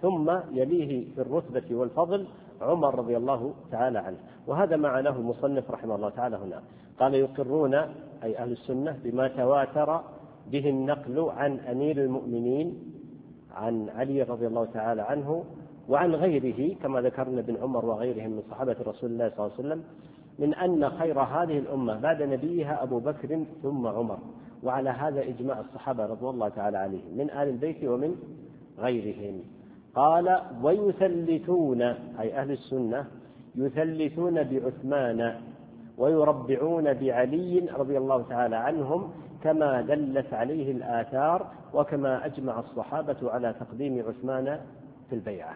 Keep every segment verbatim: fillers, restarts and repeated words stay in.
ثم يليه في الرتبة والفضل عمر رضي الله تعالى عنه. وهذا معناه المصنف رحمه الله تعالى هنا، قال يقرون أي أهل السنة بما تواتر به النقل عن أمير المؤمنين عن علي رضي الله تعالى عنه وعن غيره كما ذكرنا ابن عمر وغيرهم من صحابة رسول الله صلى الله عليه وسلم، من أن خير هذه الأمة بعد نبيها أبو بكر ثم عمر. وعلى هذا إجماع الصحابة رضوان الله تعالى عليهم من آل البيت ومن غيرهم. قال ويثلثون أي أهل السنة يثلثون بعثمان ويربعون بعلي رضي الله تعالى عنهم كما دلت عليه الآثار وكما أجمع الصحابة على تقديم عثمان في البيعة.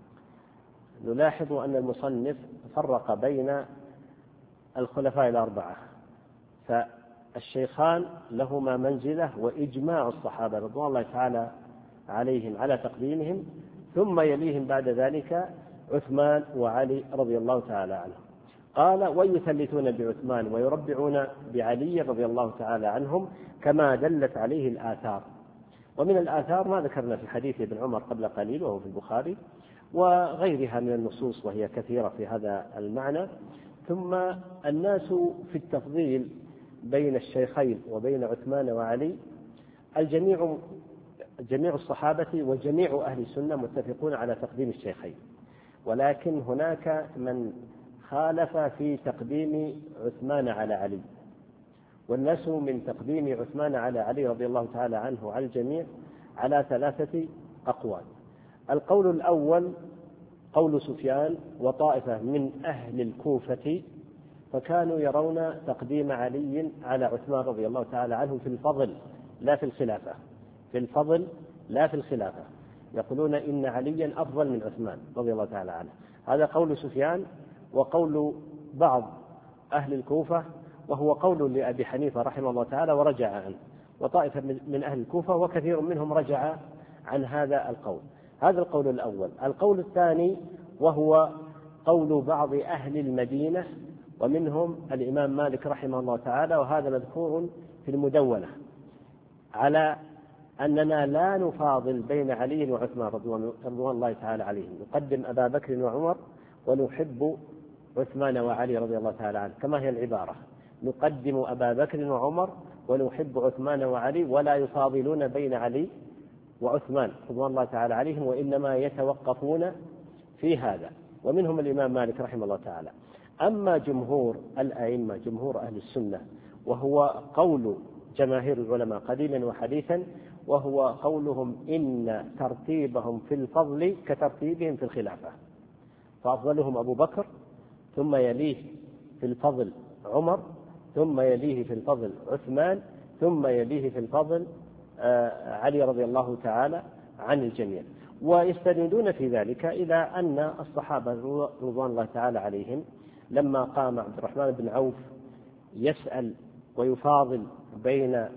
نلاحظ أن المصنف فرق بين الخلفاء الأربعة، فالشيخان لهما منزلة وإجماع الصحابة رضوان الله تعالى عليهم على تقديمهم، ثم يليهم بعد ذلك عثمان وعلي رضي الله تعالى عنهم. قال ويثلثون بعثمان ويربعون بعلي رضي الله تعالى عنهم كما دلت عليه الآثار. ومن الآثار ما ذكرنا في حديث ابن عمر قبل قليل وهو في البخاري وغيرها من النصوص وهي كثيرة في هذا المعنى. ثم الناس في التفضيل بين الشيخين وبين عثمان وعلي الجميع جميع الصحابة وجميع أهل السنة متفقون على تقديم الشيخين، ولكن هناك من خالف في تقديم عثمان على علي، والناس من تقديم عثمان على علي رضي الله تعالى عنه على الجميع على ثلاثة أقوال. القول الأول قول سفيان وطائفة من أهل الكوفة، فكانوا يرون تقديم علي على عثمان رضي الله تعالى عنه في الفضل لا في الخلافة، في الفضل لا في الخلافة، يقولون إن عليا أفضل من عثمان رضي الله تعالى عنه. هذا قول سفيان وقول بعض أهل الكوفة، وهو قول لأبي حنيفة رحمه الله تعالى ورجع عنه، وطائفة من أهل الكوفة وكثير منهم رجع عن هذا القول. هذا القول الأول. القول الثاني وهو قول بعض أهل المدينة ومنهم الإمام مالك رحمه الله تعالى، وهذا مذكور في المدونة، على أننا لا نفاضل بين علي وعثمان رضوان الله تعالى عليهم، نقدم أبا بكر وعمر ونحب عثمان وعلي رضي الله تعالى عنه، كما هي العبارة، نقدم أبا بكر وعمر ونحب عثمان وعلي، ولا يفاضلون بين علي وعثمان رضوان الله تعالى عليهم، وإنما يتوقفون في هذا. ومنهم الإمام مالك رحمه الله تعالى. أما جمهور الأئمة جمهور أهل السنة، وهو قول جماهير العلماء قديما وحديثا، وهو قولهم إن ترتيبهم في الفضل كترتيبهم في الخلافة، فأفضلهم أبو بكر ثم يليه في الفضل عمر ثم يليه في الفضل عثمان ثم يليه في الفضل علي رضي الله تعالى عن الجميع. ويستندون في ذلك إلى أن الصحابة رضوان الله تعالى عليهم لما قام عبد الرحمن بن عوف يسأل ويفاضل بين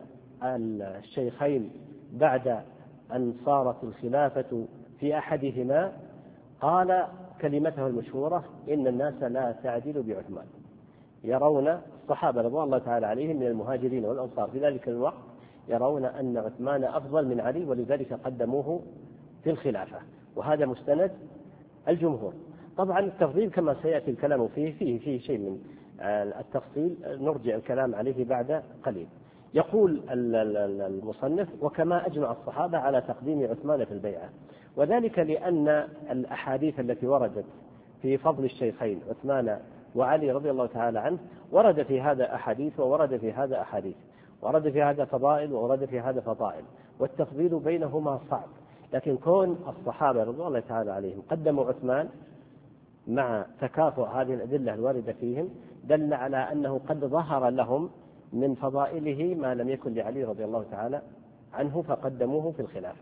الشيخين بعد أن صارت الخلافة في أحدهما، قال كلمته المشهورة إن الناس لا تعدل بعثمان. يرون الصحابة رضوان الله تعالى عليهم من المهاجرين والأنصار في ذلك الوقت يرون أن عثمان أفضل من علي، ولذلك قدموه في الخلافة، وهذا مستند الجمهور. طبعا التفضيل كما سيأتي الكلام فيه فيه فيه شيء من التفصيل نرجع الكلام عليه بعد قليل. يقول المصنف وكما أجمع الصحابة على تقديم عثمان في البيعة، وذلك لأن الأحاديث التي وردت في فضل الشيخين عثمان وعلي رضي الله تعالى عنه ورد في هذا أحاديث وورد في هذا أحاديث، ورد في هذا فضائل وورد في هذا فضائل، والتفضيل بينهما صعب. لكن كون الصحابة رضي الله تعالى عليهم قدموا عثمان مع تكافؤ هذه الأدلة الواردة فيهم دل على أنه قد ظهر لهم من فضائله ما لم يكن لعلي رضي الله تعالى عنه فقدموه في الخلافة.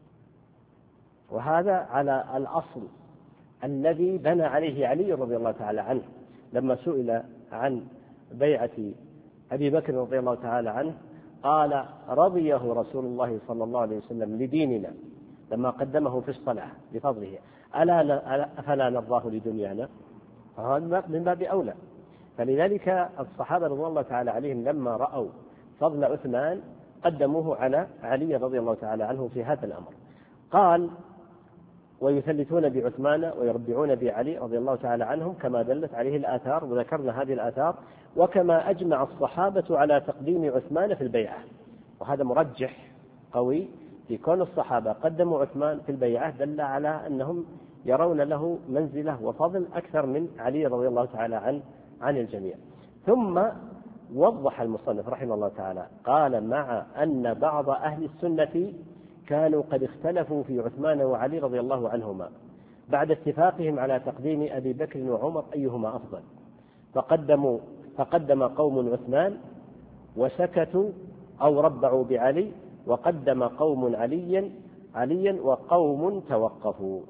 وهذا على الأصل الذي بنى عليه علي رضي الله تعالى عنه لما سئل عن بيعة أبي بكر رضي الله تعالى عنه قال رضيه رسول الله صلى الله عليه وسلم لديننا لما قدمه في الصلاة بفضله، ألا أفلا نرضاه لدنيانا؟ فهذا من باب أولى. فلذلك الصحابة رضي الله تعالى عليهم لما رأوا فضل عثمان قدموه على علي رضي الله تعالى عنه في هذا الأمر. قال ويثلثون بعثمان ويربعون بعلي رضي الله تعالى عنهم كما دلت عليه الآثار، وذكرنا هذه الآثار، وكما أجمع الصحابة على تقديم عثمان في البيعة. وهذا مرجح قوي في كون الصحابة قدموا عثمان في البيعة، دل على أنهم يرون له منزلة وفضل أكثر من علي رضي الله تعالى عن عن الجميع. ثم وضح المصنف رحمه الله تعالى قال: مع أن بعض أهل السنة كانوا قد اختلفوا في عثمان وعلي رضي الله عنهما بعد اتفاقهم على تقديم أبي بكر وعمر أيهما أفضل، فقدموا فقدم قوم عثمان وسكتوا أو ربعوا بعلي، وقدم قوم عليا عليا وقوم توقفوا.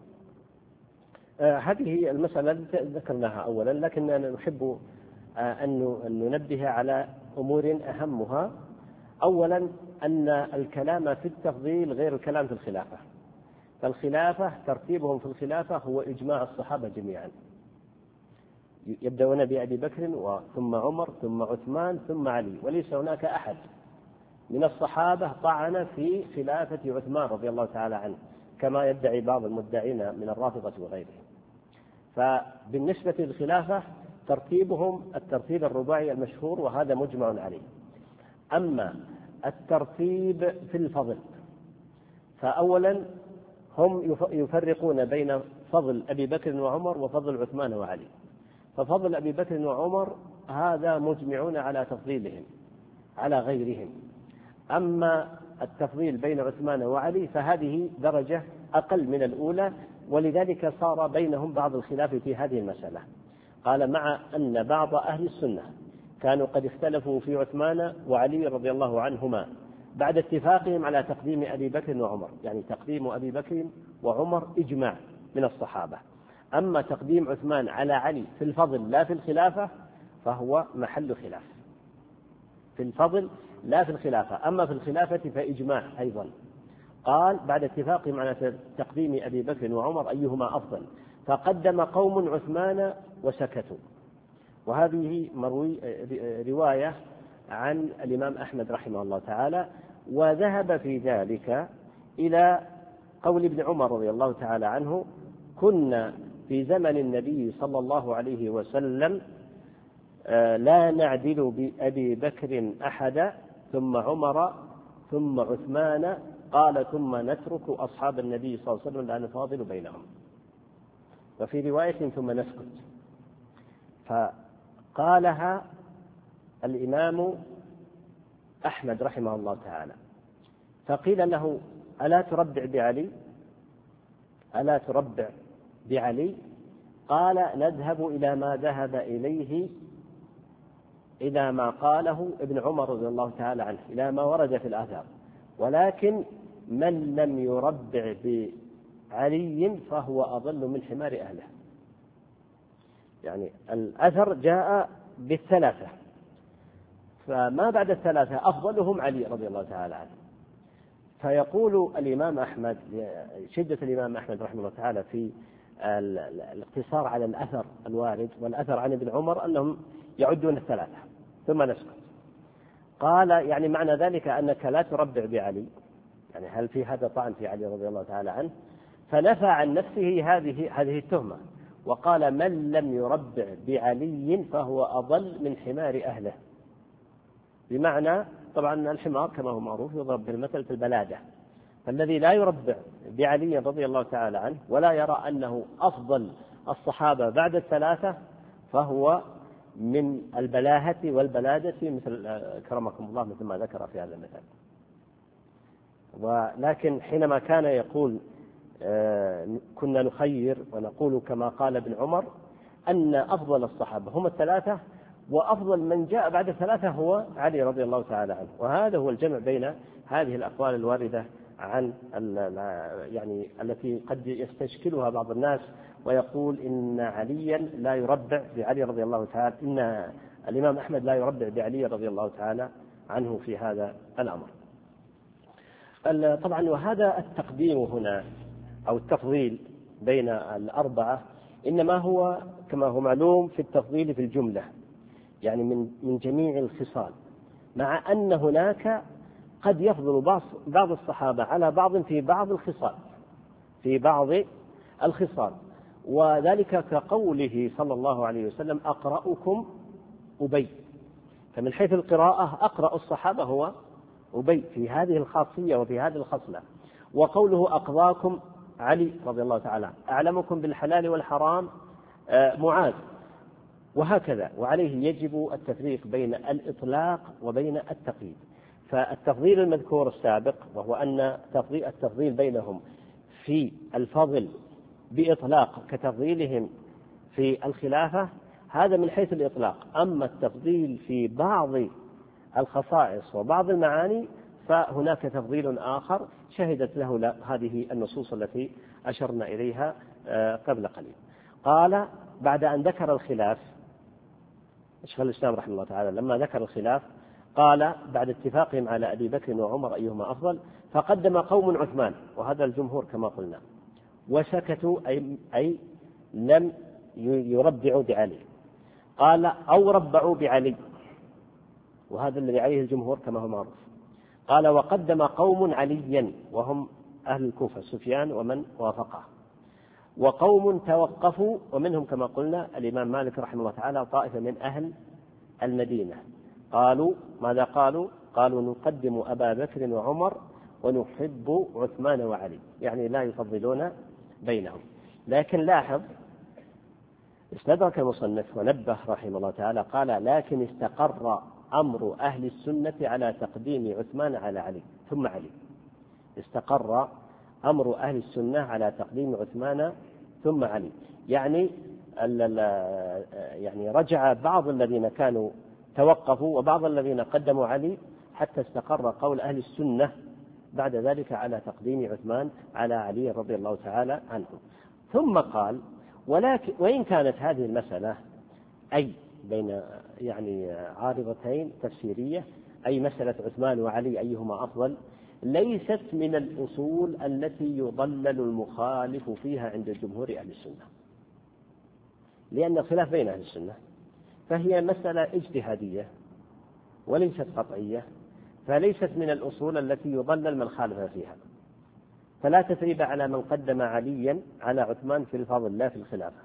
آه هذه المسألة ذكرناها أولا، لكننا نحب آه أن ننبه على أمور أهمها. أولا أن الكلام في التفضيل غير الكلام في الخلافة، فالخلافة ترتيبهم في الخلافة هو إجماع الصحابة جميعا، يبدأون بأبي بكر ثم عمر ثم عثمان ثم علي، وليس هناك أحد من الصحابة طعن في خلافة عثمان رضي الله تعالى عنه كما يدعي بعض المدعين من الرافضة وغيرهم. فبالنسبة للخلافة ترتيبهم الترتيب الرباعي المشهور، وهذا مجمع عليه. أما الترتيب في الفضل فأولا هم يفرقون بين فضل أبي بكر وعمر وفضل عثمان وعلي. ففضل أبي بكر وعمر هذا مجمعون على تفضيلهم على غيرهم. أما التفضيل بين عثمان وعلي فهذه درجة أقل من الأولى، ولذلك صار بينهم بعض الخلاف في هذه المسألة. قال: مع أن بعض أهل السنة كانوا قد اختلفوا في عثمان وعلي رضي الله عنهما بعد اتفاقهم على تقديم أبي بكر وعمر، يعني تقديم أبي بكر وعمر إجماع من الصحابة. أما تقديم عثمان على علي في الفضل لا في الخلافة فهو محل خلاف، في الفضل لا في الخلافة، أما في الخلافة فإجماع أيضا. قال: بعد اتفاقهم على تقديم أبي بكر وعمر أيهما أفضل، فقدم قوم عثمان وسكتوا. وهذه مروي رواية عن الإمام أحمد رحمه الله تعالى، وذهب في ذلك إلى قول ابن عمر رضي الله تعالى عنه: كنا في زمن النبي صلى الله عليه وسلم لا نعدل بأبي بكر أحدا ثم عمر ثم عثمان، قال: ثم نترك أصحاب النبي صلى الله عليه وسلم لا نفاضل بينهم. وفي رواية: ثم نسكت. فقالها الإمام أحمد رحمه الله تعالى، فقيل له: ألا تربع بعلي ألا تربع بعلي قال: نذهب إلى ما ذهب إليه إلى ما قاله ابن عمر رضي الله تعالى عنه، إلى ما ورد في الآثار، ولكن من لم يربع بعلي فهو أضل من حمار أهله. يعني الأثر جاء بالثلاثة، فما بعد الثلاثة أفضلهم علي رضي الله تعالى عنه. فيقول الإمام أحمد، شدة الإمام أحمد رحمه الله تعالى في الاقتصار على الأثر الوارد والأثر عن ابن عمر أنهم يعدون الثلاثة ثم نسكت. قال: يعني معنى ذلك أنك لا تربع بعلي، يعني هل في هذا طعن في علي رضي الله تعالى عنه؟ فنفى عن نفسه هذه هذه التهمة، وقال: من لم يربع بعلي فهو أضل من حمار أهله. بمعنى طبعا الحمار كما هو معروف يضرب بالمثل في البلادة، فالذي لا يربع بعلي رضي الله تعالى عنه ولا يرى أنه أفضل الصحابة بعد الثلاثة فهو من البلاهة والبلادة، مثل كرمكم الله مثل ما ذكر في هذا المثال. ولكن حينما كان يقول كنا نخير ونقول كما قال ابن عمر أن أفضل الصحابة هم الثلاثة، وأفضل من جاء بعد الثلاثة هو علي رضي الله تعالى عنه. وهذا هو الجمع بين هذه الأقوال الواردة عن يعني التي قد يستشكلها بعض الناس ويقول إن عليا لا يربع بعلي رضي الله تعالى، إن الإمام أحمد لا يربع بعلي رضي الله تعالى عنه في هذا الأمر. طبعا وهذا التقديم هنا أو التفضيل بين الأربعة إنما هو كما هو معلوم في التفضيل في الجملة، يعني من من جميع الخصال، مع أن هناك قد يفضل بعض بعض الصحابة على بعض في بعض الخصال في بعض الخصال، وذلك كقوله صلى الله عليه وسلم أقرأكم أبي، فمن حيث القراءة أقرأ الصحابة هو أبي في هذه الخاصية وفي هذه الخصلة. وقوله أقضاكم علي رضي الله تعالى، أعلمكم بالحلال والحرام معاذ، وهكذا. وعليه يجب التفريق بين الإطلاق وبين التقييد. فالتفضيل المذكور السابق وهو أن التفضيل بينهم في الفضل بإطلاق كتفضيلهم في الخلافة هذا من حيث الإطلاق. أما التفضيل في بعض الخصائص وبعض المعاني فهناك تفضيل آخر شهدت له هذه النصوص التي أشرنا إليها قبل قليل. قال بعد أن ذكر الخلاف، شيخ الإسلام رحمه الله تعالى لما ذكر الخلاف قال بعد اتفاقهم على أبي بكر وعمر أيهما أفضل، فقدم قوم عثمان، وهذا الجمهور كما قلنا، وسكتوا أي, أي لم يربعوا بعلي. قال أو ربعوا بعلي، وهذا الذي عليه الجمهور كما هو معروف. قال وقدم قوم عليا وهم أهل الكوفة سفيان ومن وافقه، وقوم توقفوا ومنهم كما قلنا الإمام مالك رحمه الله تعالى طائفة من أهل المدينة. قالوا ماذا قالوا؟ قالوا نقدم أبا بكر وعمر ونحب عثمان وعلي، يعني لا يفضلون بينهم. لكن لاحظ استدرك المصنف ونبه رحمه الله تعالى قال لكن استقر أمر أهل السنة على تقديم عثمان على علي ثم علي. استقر أمر أهل السنة على تقديم عثمان ثم علي، يعني يعني رجع بعض الذين كانوا توقفوا وبعض الذين قدموا علي حتى استقر قول أهل السنة بعد ذلك على تقديم عثمان على علي رضي الله تعالى عنه. ثم قال ولكن وإن كانت هذه المسألة أي بين يعني عارضتين تفسيرية، أي مسألة عثمان وعلي أيهما أفضل، ليست من الأصول التي يضلل المخالف فيها عند جمهور أهل السنة، لأن الخلاف بين أهل السنة، فهي مسألة اجتهادية وليست قطعية، فليست من الأصول التي يضلل من خالف فيها. فلا تثريب على من قدم عليا على عثمان في الفضل لا في الخلافة.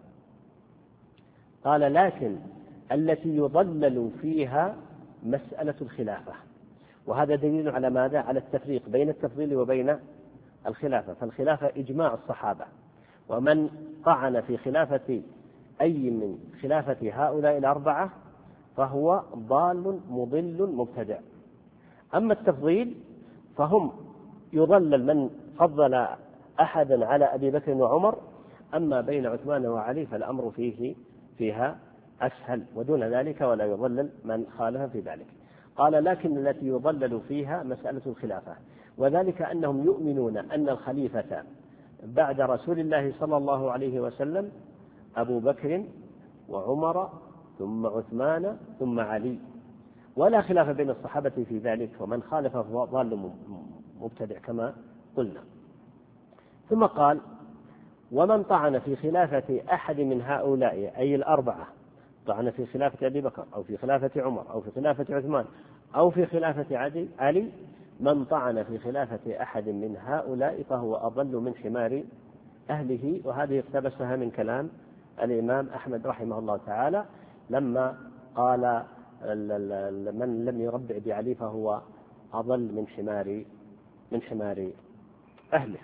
قال لكن التي يضلل فيها مسألة الخلافة، وهذا دليل على ماذا؟ على التفريق بين التفضيل وبين الخلافة. فالخلافة إجماع الصحابة، ومن طعن في خلافة أي من خلافة هؤلاء الأربعة فهو ضال مضل مبتدع. أما التفضيل فهم يضلل من فضل أحدا على أبي بكر وعمر، أما بين عثمان وعلي فالأمر فيه فيها أسهل، ودون ذلك ولا يضلل من خالف في ذلك. قال لكن التي يضلل فيها مسألة الخلافة، وذلك أنهم يؤمنون أن الخليفة بعد رسول الله صلى الله عليه وسلم أبو بكر وعمر ثم عثمان ثم علي، ولا خلاف بين الصحابة في ذلك، ومن خالف فهو ضال مبتدع كما قلنا. ثم قال ومن طعن في خلافة أحد من هؤلاء أي الأربعة، طعن في خلافة أبي بكر أو في خلافة عمر أو في خلافة عثمان أو في خلافة علي، من طعن في خلافة أحد من هؤلاء فهو أضل من حمار أهله. وهذه اقتبسها من كلام الإمام أحمد رحمه الله تعالى لما قال من لم يربع بعلي فهو أضل من حمار من حمار أهله.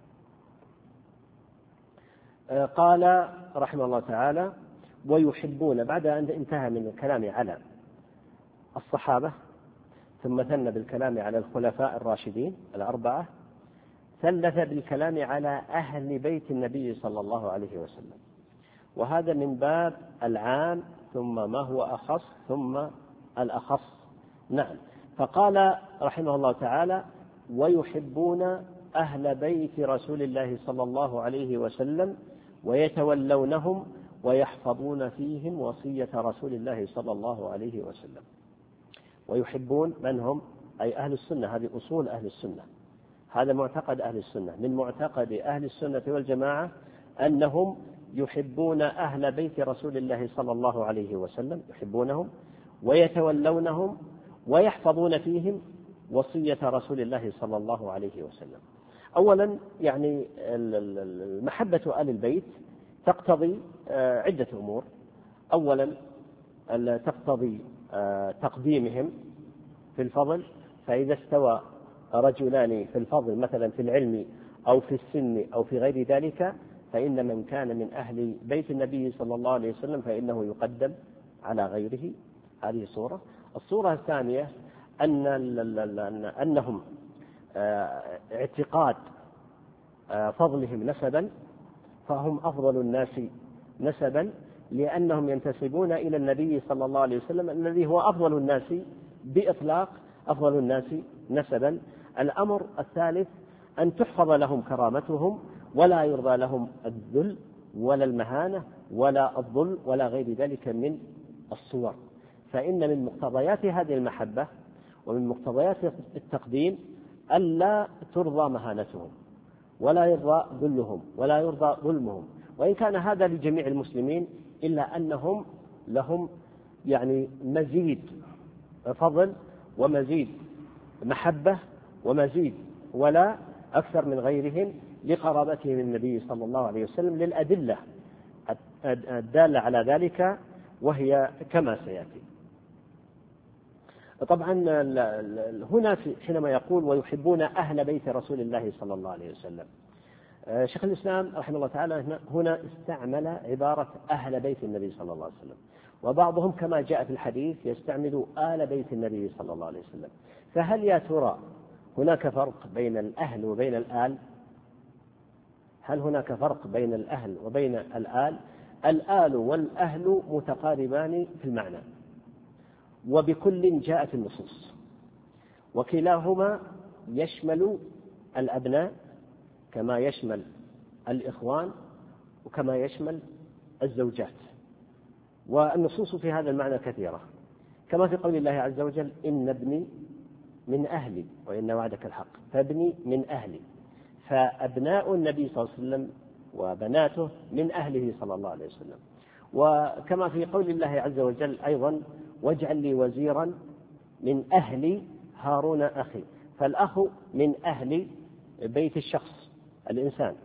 قال رحمه الله تعالى ويحبون، بعد أن انتهى من الكلام على الصحابة ثم ثنى بالكلام على الخلفاء الراشدين الأربعة، ثلث بالكلام على أهل بيت النبي صلى الله عليه وسلم، وهذا من باب العام ثم ما هو أخص ثم الأخص. نعم. فقال رحمه الله تعالى ويحبون أهل بيت رسول الله صلى الله عليه وسلم ويتولونهم ويحفظون فيهم وصية رسول الله صلى الله عليه وسلم. ويحبون من هم؟ أي أهل السنة، هذه أصول أهل السنة، هذا معتقد أهل السنة. من معتقد أهل السنة والجماعة أنهم يحبون أهل بيت رسول الله صلى الله عليه وسلم، يحبونهم ويتولونهم ويحفظون فيهم وصية رسول الله صلى الله عليه وسلم. أولا يعني المحبة آل البيت تقتضي عدة أمور. أولا تقتضي تقديمهم في الفضل، فإذا استوى رجلان في الفضل مثلا في العلم أو في السن أو في غير ذلك، فإن من كان من أهل بيت النبي صلى الله عليه وسلم فإنه يقدم على غيره. هذه صورة. الصورة الثانية أن أنهم اعتقاد فضلهم نسبا، فهم أفضل الناس نسبا لأنهم ينتسبون إلى النبي صلى الله عليه وسلم الذي هو أفضل الناس بإطلاق، أفضل الناس نسبا. الأمر الثالث أن تحفظ لهم كرامتهم ولا يرضى لهم الذل ولا المهانة ولا الظلم ولا غير ذلك من الصور. فإن من مقتضيات هذه المحبة ومن مقتضيات التقديم ألا ترضى مهانتهم ولا يرضى ذلهم ولا يرضى ظلمهم، وإن كان هذا لجميع المسلمين إلا أنهم لهم يعني مزيد فضل ومزيد محبة ومزيد ولا أكثر من غيرهم لقرابتهم النبي صلى الله عليه وسلم للأدلة الدالة على ذلك، وهي كما سيأتي. طبعا هنا حينما يقول ويحبون أهل بيت رسول الله صلى الله عليه وسلم، شيخ الإسلام رحمه الله تعالى هنا استعمل عبارة أهل بيت النبي صلى الله عليه وسلم، وبعضهم كما جاء في الحديث يستعمل آل بيت النبي صلى الله عليه وسلم. فهل يا ترى هناك فرق بين الأهل وبين الآل؟ هل هناك فرق بين الأهل وبين الآل؟ الآل والأهل متقاربان في المعنى، وبكل جاءت النصوص، وكلاهما يشمل الأبناء كما يشمل الإخوان وكما يشمل الزوجات، والنصوص في هذا المعنى كثيرة، كما في قول الله عز وجل إن ابني من أهلي وإن وعدك الحق فابني من أهلي، فأبناء النبي صلى الله عليه وسلم وبناته من أهله صلى الله عليه وسلم. وكما في قول الله عز وجل أيضا واجعل لي وزيرا من أهل هارون أخي، فالأخ من أهل بيت الشخص الإنسان،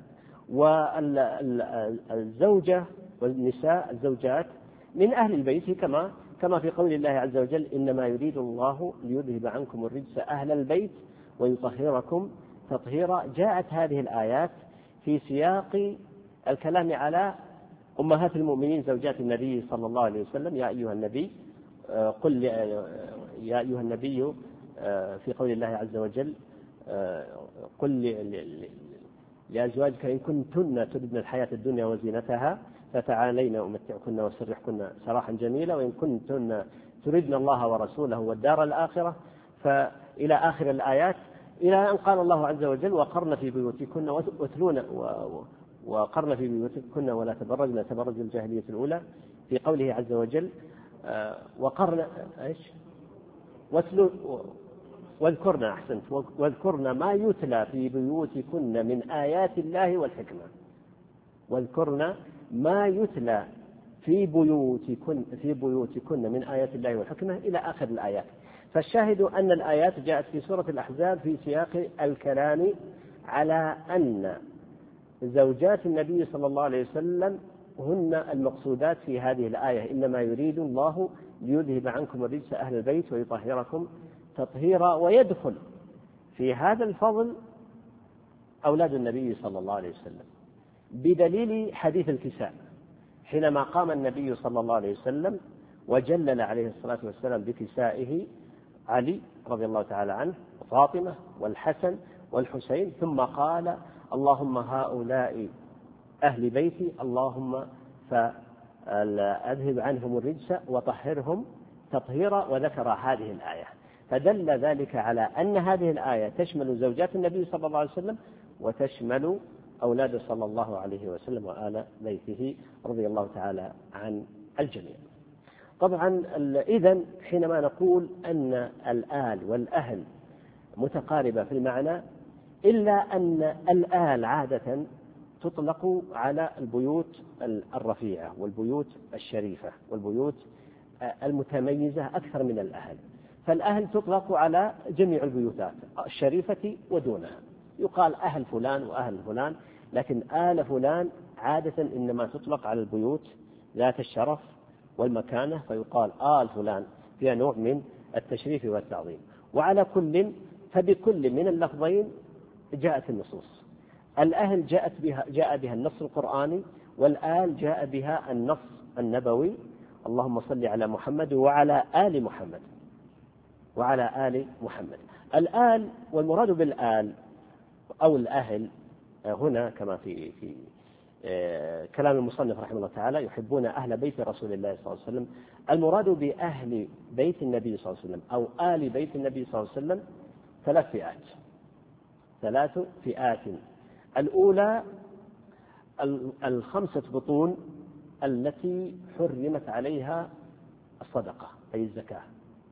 والزوجة والنساء الزوجات من أهل البيت، كما كما في قول الله عز وجل إنما يريد الله ليذهب عنكم الرجس أهل البيت ويطهركم تطهيرا. جاءت هذه الآيات في سياق الكلام على أمهات المؤمنين زوجات النبي صلى الله عليه وسلم. يا أيها النبي قل يا أيها النبي في قول الله عز وجل قل لأزواجك إن كنتن تردن الحياة الدنيا وزينتها فتعالين أمتعكن وأسرحكن سراحا جميلا، وإن كنتن تردن الله ورسوله والدار الآخرة، فإلى آخر الآيات، إلى أن قال الله عز وجل وقرن في بيوتكن واتلون وقرن في بيوتكن ولا تبرجن تبرج الجاهلية الأولى، في قوله عز وجل وقرن ايش واتلو واذكرن أحسنت واذكرن ما يتلى في بيوتكن من آيات الله والحكمة، واذكرن ما يتلى في بيوتكن في بيوتكن من آيات الله والحكمة إلى آخر الآيات. فالشاهد أن الآيات جاءت في سورة الأحزاب في سياق الكلام على أن زوجات النبي صلى الله عليه وسلم هن المقصودات في هذه الآية، إنما يريد الله ليذهب عنكم الرجس أهل البيت ويطهركم تطهيرا. ويدخل في هذا الفضل أولاد النبي صلى الله عليه وسلم بدليل حديث الكساء، حينما قام النبي صلى الله عليه وسلم وجلل عليه الصلاة والسلام بكسائه علي رضي الله تعالى عنه وفاطمة والحسن والحسين، ثم قال اللهم هؤلاء أهل بيتي اللهم فأذهب عنهم الرجس وطهرهم تطهيرا، وذكر هذه الآية، فدل ذلك على أن هذه الآية تشمل زوجات النبي صلى الله عليه وسلم وتشمل أولاد صلى الله عليه وسلم وآل بيته رضي الله تعالى عن الجميع. طبعا إذن حينما نقول أن الآل والأهل متقاربة في المعنى، إلا أن الآل عادة تطلق على البيوت الرفيعة والبيوت الشريفة والبيوت المتميزة أكثر من الأهل، فالأهل تطلق على جميع البيوتات الشريفة ودونها، يقال أهل فلان وأهل فلان، لكن آل فلان عادة إنما تطلق على البيوت ذات الشرف والمكانة، فيقال آل فلان، فيها نوع من التشريف والتعظيم. وعلى كل فبكل من اللفظين جاءت النصوص. الأهل جاءت بها جاء بها النص القرآني، والآل جاء بها النص النبوي، اللهم صل على محمد وعلى آل محمد وعلى آل محمد. الآل والمراد بالآل أو الأهل هنا كما في في كلام المصنف رحمه الله تعالى يحبون أهل بيت رسول الله صلى الله عليه وسلم. المراد بأهل بيت النبي صلى الله عليه وسلم أو آل بيت النبي صلى الله عليه وسلم ثلاث فئات ثلاث فئات الأولى الخمسة بطون التي حرمت عليها الصدقة أي الزكاة،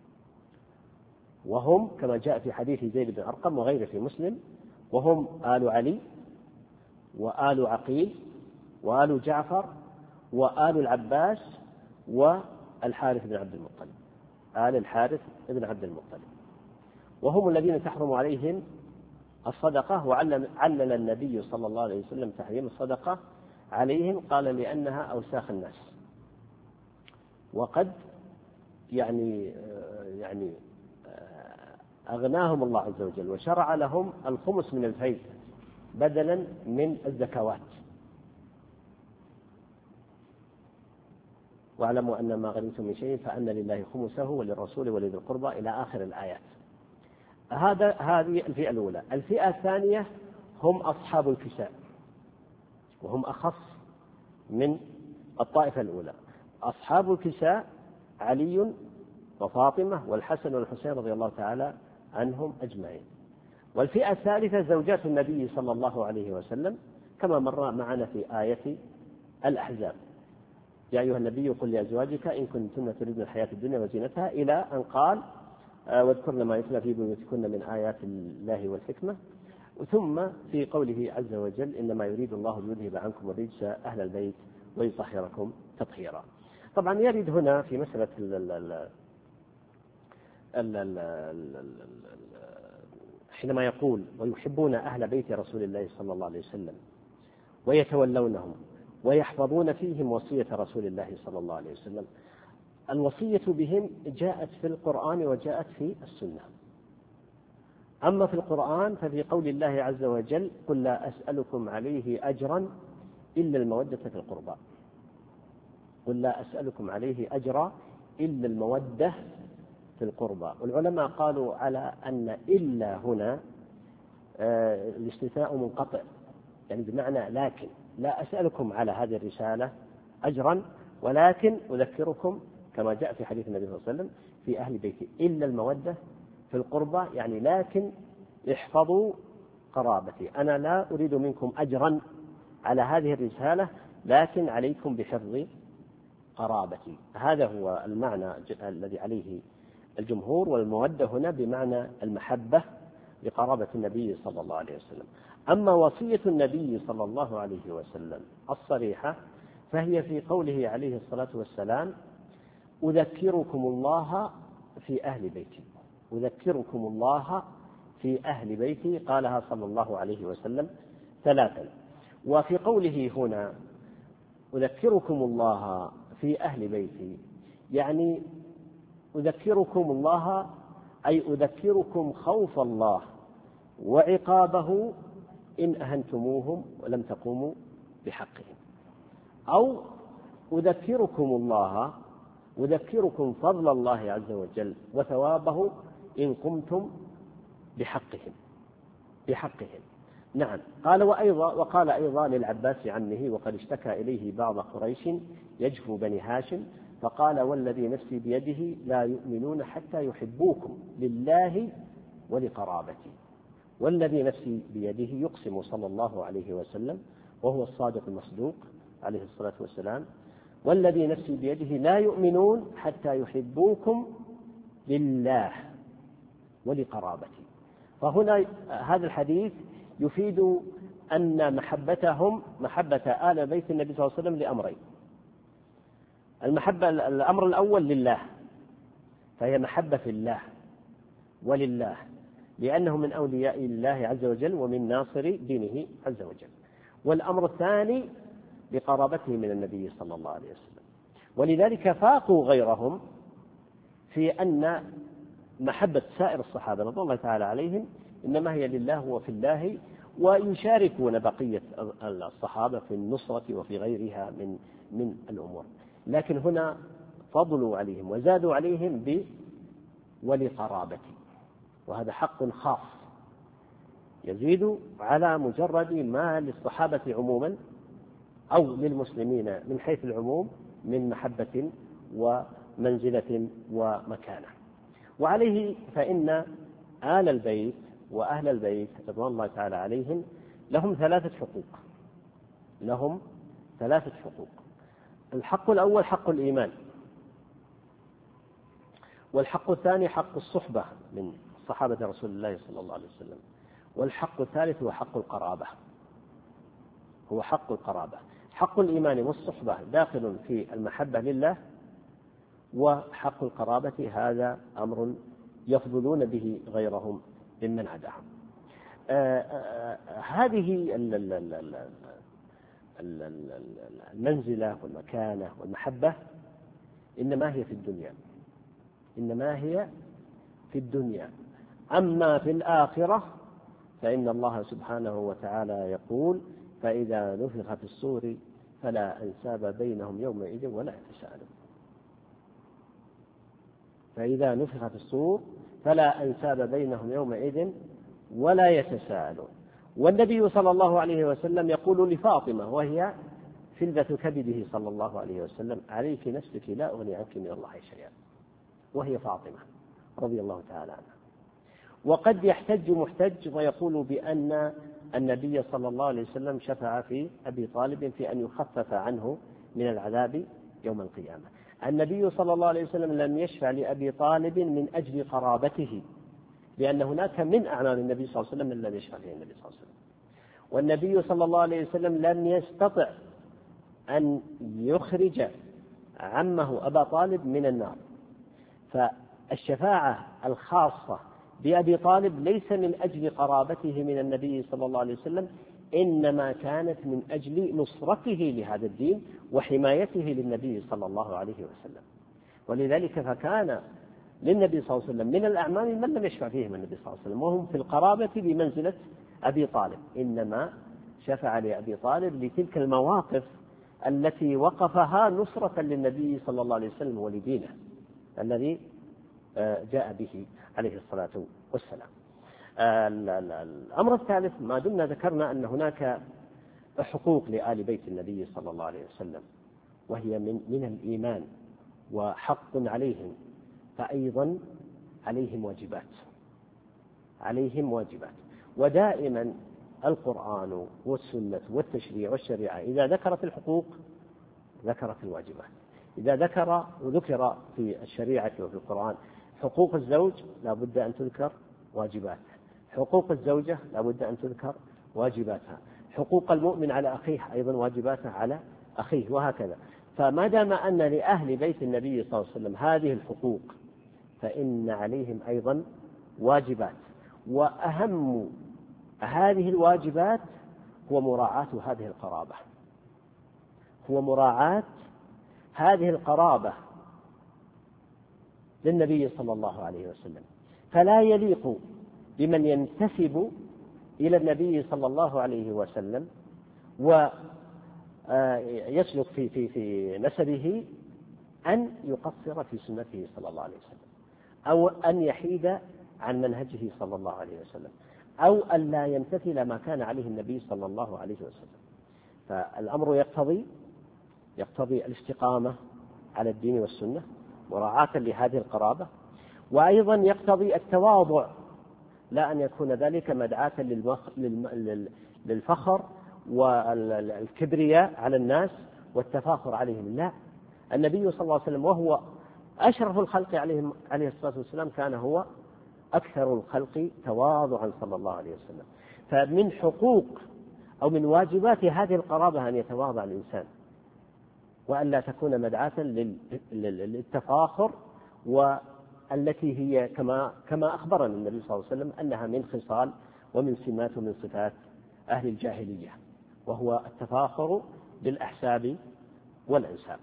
وهم كما جاء في حديث زيد بن أرقم وغيره في مسلم، وهم آل علي وآل عقيل وآل جعفر وآل العباس والحارث بن عبد المطلب، آل الحارث بن عبد المطلب، وهم الذين تحرم عليهم الصدقة. وعلل النبي صلى الله عليه وسلم تحريم الصدقة عليهم، قال لأنها أوساخ الناس، وقد يعني يعني أغناهم الله عز وجل وشرع لهم الخمس من الفيء بدلا من الزكوات. واعلموا أن ما غنمتم من شيء فأن لله خمسه وللرسول ولذي القربى إلى آخر الآيات. هذا هذه الفئة الأولى. الفئة الثانية هم أصحاب الكساء، وهم أخص من الطائفة الأولى. أصحاب الكساء علي وفاطمة والحسن والحسين رضي الله تعالى عنهم أجمعين. والفئة الثالثة زوجات النبي صلى الله عليه وسلم كما مر معنا في آية الأحزاب: يا أيها النبي قل لأزواجك إن كنتن تريدن الحياة الدنيا وزينتها، إلى أن قال واذكرن ما يتلى في بيوتكن من آيات الله والحكمة. ثم في قوله عز وجل: إنما يريد الله ليذهب عنكم الرجس أهل البيت ويطهركم تطهيرا. طبعا يرد هنا في مسألة ال ال ال ال ال ال حينما يقول ويحبون أهل بيت رسول الله صلى الله عليه وسلم ويتولونهم ويحفظون فيهم وصية رسول الله صلى الله عليه وسلم، الوصية بهم جاءت في القرآن وجاءت في السنة. أما في القرآن ففي قول الله عز وجل: قل لا أسألكم عليه أجرا إلا المودة في القربى. قل لا أسألكم عليه أجرا إلا المودة في القربى. والعلماء قالوا على أن إلا هنا آه الاستثناء منقطع، يعني بمعنى لكن، لا أسألكم على هذه الرسالة أجرا ولكن أذكركم كما جاء في حديث النبي صلى الله عليه وسلم في أهل بيتي إلا المودة في القربى، يعني لكن احفظوا قرابتي، أنا لا أريد منكم أجرا على هذه الرسالة لكن عليكم بحفظ قرابتي. هذا هو المعنى الذي عليه الجمهور. والمودة هنا بمعنى المحبة لقرابة النبي صلى الله عليه وسلم. أما وصية النبي صلى الله عليه وسلم الصريحة فهي في قوله عليه الصلاة والسلام: أذكركم الله في أهل بيتي. أذكركم الله في أهل بيتي، قالها صلى الله عليه وسلم ثلاثا. وفي قوله هنا أذكركم الله في أهل بيتي يعني أذكركم الله أي أذكركم خوف الله وعقابه إن أهنتموهم ولم تقوموا بحقهم، أو أذكركم الله أذكركم فضل الله عز وجل وثوابه إن قمتم بحقهم بحقهم نعم. قال وأيضا وقال أيضا للعباس عمه وقد اشتكى إليه بعض قريش يجفو بني هاشم فقال: والذي نفسي بيده لا يؤمنون حتى يحبوكم لله ولقرابتي. والذي نفسي بيده يقسم صلى الله عليه وسلم وهو الصادق المصدوق عليه الصلاة والسلام: والذي نفسي بيده لا يؤمنون حتى يحبوكم لله ولقرابتي. فهنا هذا الحديث يفيد أن محبتهم محبة آل بيت النبي صلى الله عليه وسلم لأمرين: المحبة الأمر الأول لله، فهي محبة في الله ولله، لأنه من أولياء الله عز وجل ومن ناصر دينه عز وجل. والأمر الثاني لقرابته من النبي صلى الله عليه وسلم، ولذلك فاقوا غيرهم في أن محبة سائر الصحابة رضي الله تعالى عليهم إنما هي لله وفي الله، ويشاركون بقية الصحابة في النصرة وفي غيرها من من الأمور. لكن هنا فضلوا عليهم وزادوا عليهم ب ولقرابته، وهذا حق خاص يزيد على مجرد ما للصحابة عموما أو للمسلمين من حيث العموم من محبة ومنزلة ومكانة. وعليه فإن آل البيت وأهل البيت رضوان الله تعالى عليهم لهم ثلاثة حقوق لهم ثلاثة حقوق الحق الأول حق الإيمان، والحق الثاني حق الصحبة من صحابة رسول الله صلى الله عليه وسلم، والحق الثالث هو حق القرابة هو حق القرابة. حق الإيمان والصحبة داخل في المحبة لله، وحق القرابة هذا أمر يفضلون به غيرهم ممن عداهم. آه آه هذه المنزلة والمكانة والمحبة إنما هي في الدنيا إنما هي في الدنيا أما في الآخرة فإن الله سبحانه وتعالى يقول: فإذا نفخ في الصور فلا أنساب بينهم يومئذ ولا يتساءلون. فإذا نفخ في الصور فلا أنساب بينهم يومئذ ولا يتساءلون. والنبي صلى الله عليه وسلم يقول لفاطمة وهي فلذة كبده صلى الله عليه وسلم: عليك نفسك لا أغني عنك من الله شيئا، وهي فاطمة رضي الله تعالى عنها. وقد يحتج محتج ويقول بأن النبي صلى الله عليه وسلم شفع في أبي طالب في أن يخفف عنه من العذاب يوم القيامة. النبي صلى الله عليه وسلم لم يشفع لأبي طالب من أجل قرابته، لأن هناك من أعمال النبي صلى الله عليه وسلم من لم يشفع فيه النبي صلى الله عليه وسلم. والنبي صلى الله عليه وسلم لم يستطع أن يخرج عمه أبا طالب من النار، فالشفاعة الخاصة بأبي طالب ليس من أجل قرابته من النبي صلى الله عليه وسلم، إنما كانت من أجل نصرته لهذا الدين وحمايته للنبي صلى الله عليه وسلم. ولذلك فكان للنبي صلى الله عليه وسلم من الأعمال من لم يشفع فيهم النبي صلى الله عليه وسلم، وهم في القرابة بمنزلة أبي طالب، إنما شفع لأبي طالب لتلك المواقف التي وقفها نصرة للنبي صلى الله عليه وسلم ولدينه الذي جاء به عليه الصلاة والسلام. الأمر الثالث، ما دمنا ذكرنا أن هناك حقوق لآل بيت النبي صلى الله عليه وسلم وهي من, من الإيمان وحق عليهم، فأيضا عليهم واجبات عليهم واجبات ودائما القرآن والسنة والتشريع والشريعة إذا ذكرت الحقوق ذكرت الواجبات. إذا ذكر وذكر في الشريعة وفي القرآن حقوق الزوج لا بد أن تذكر واجباتها، حقوق الزوجة لا بد أن تذكر واجباتها، حقوق المؤمن على أخيه أيضا واجباتها على أخيه، وهكذا. فما دام أن لأهل بيت النبي صلى الله عليه وسلم هذه الحقوق فإن عليهم أيضا واجبات، وأهم هذه الواجبات هو مراعاة هذه القرابة هو مراعاة هذه القرابة للنبي صلى الله عليه وسلم. فلا يليق بمن ينتسب إلى النبي صلى الله عليه وسلم ويسلك في في في نسبه أن يقصر في سنته صلى الله عليه وسلم، أو أن يحيد عن منهجه صلى الله عليه وسلم، أو أن لا يمتثل ما كان عليه النبي صلى الله عليه وسلم. فالأمر يقتضي يقتضي الاستقامة على الدين والسنة مراعاة لهذه القرابة، وأيضا يقتضي التواضع، لا أن يكون ذلك مدعاة للفخر والكبرياء على الناس والتفاخر عليهم. لا، النبي صلى الله عليه وسلم وهو أشرف الخلق عليه عليه الصلاة والسلام كان هو أكثر الخلق تواضعا صلى الله عليه وسلم. فمن حقوق أو من واجبات هذه القرابة أن يتواضع الإنسان، وأن لا تكون مدعاة للتفاخر التي هي كما كما أخبرنا النبي صلى الله عليه وسلم أنها من خصال ومن سمات ومن صفات أهل الجاهلية، وهو التفاخر بالأحساب والأنساب.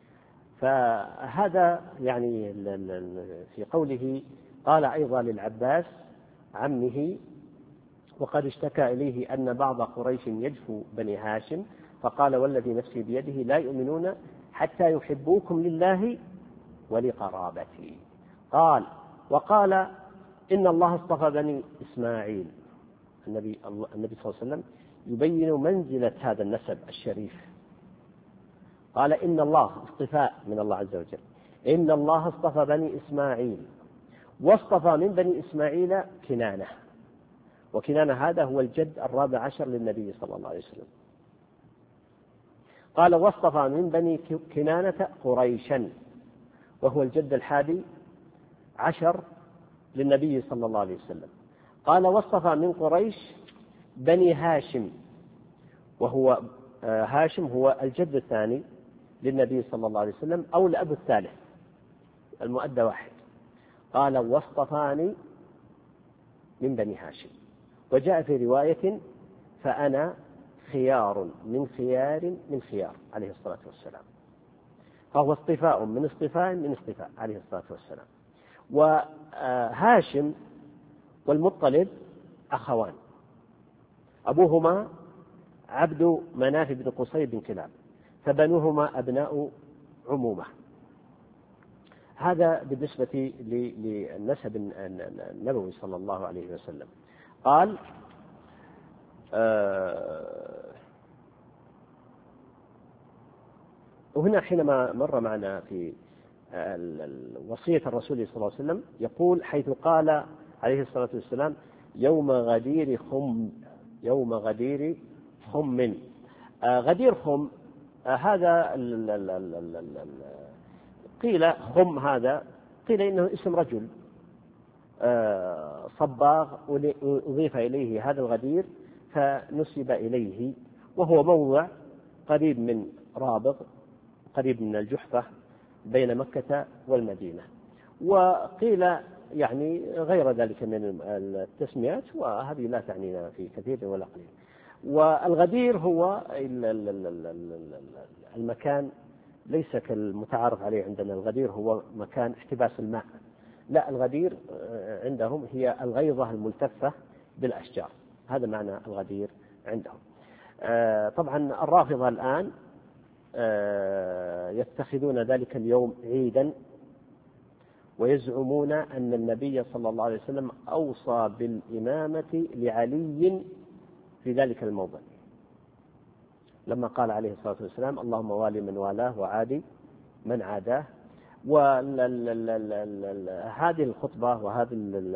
فهذا يعني في قوله قال أيضا للعباس عمه وقد اشتكى إليه أن بعض قريش يجفو بني هاشم، فقال والذي نفسي بيده لا يؤمنون حتى يحبوكم لله ولقرابتي. قال وقال إن الله اصطفى بني إسماعيل. النبي, النبي صلى الله عليه وسلم يبين منزلة هذا النسب الشريف. قال إن الله اصطفاء من الله عز وجل، إن الله اصطفى بني إسماعيل واصطفى من بني إسماعيل كنانة، وكنانة هذا هو الجد الرابع عشر للنبي صلى الله عليه وسلم. قال واصطفى من بني كنانة قريشا، وهو الجد الحادي عشر للنبي صلى الله عليه وسلم. قال واصطفى من قريش بني هاشم، وهو هاشم هو الجد الثاني للنبي صلى الله عليه وسلم أو الأب الثالث، المؤدى واحد. قال واصطفاني من بني هاشم. وجاء في رواية فأنا خيار من خيار من خيار عليه الصلاة والسلام، فهو اصطفاء من اصطفاء من اصطفاء عليه الصلاة والسلام. وهاشم والمطلب أخوان، أبوهما عبد مناف بن قصي بن كلاب، فبنوهما أبناء عمومة. هذا بالنسبة للنسب النبوي صلى الله عليه وسلم. قال آه وهنا حينما مر معنا في وصية الرسول صلى الله عليه وسلم يقول حيث قال عليه الصلاة والسلام يوم غدير خم، يوم غدير خم. آه غدير خم آه هذا ال ال ال ال ال قيل خم هذا قيل إنه اسم رجل آه صباغ أضيف إليه هذا الغدير فنسب إليه، وهو موضع قريب من رابغ قريب من الجحفة بين مكة والمدينة. وقيل يعني غير ذلك من التسميات، وهذه لا تعنينا في كثير ولا قليل. والغدير هو المكان ليس كالمتعارف عليه عندنا، الغدير هو مكان احتباس الماء، لا، الغدير عندهم هي الغيضة الملتفة بالأشجار، هذا معنى الغدير عندهم. طبعا الرافضة الآن يتخذون ذلك اليوم عيدا، ويزعمون أن النبي صلى الله عليه وسلم أوصى بالإمامة لعلي في ذلك الموضع، لما قال عليه الصلاة والسلام اللهم والي من والاه وعادي من عاداه. وهذه الخطبة وهذه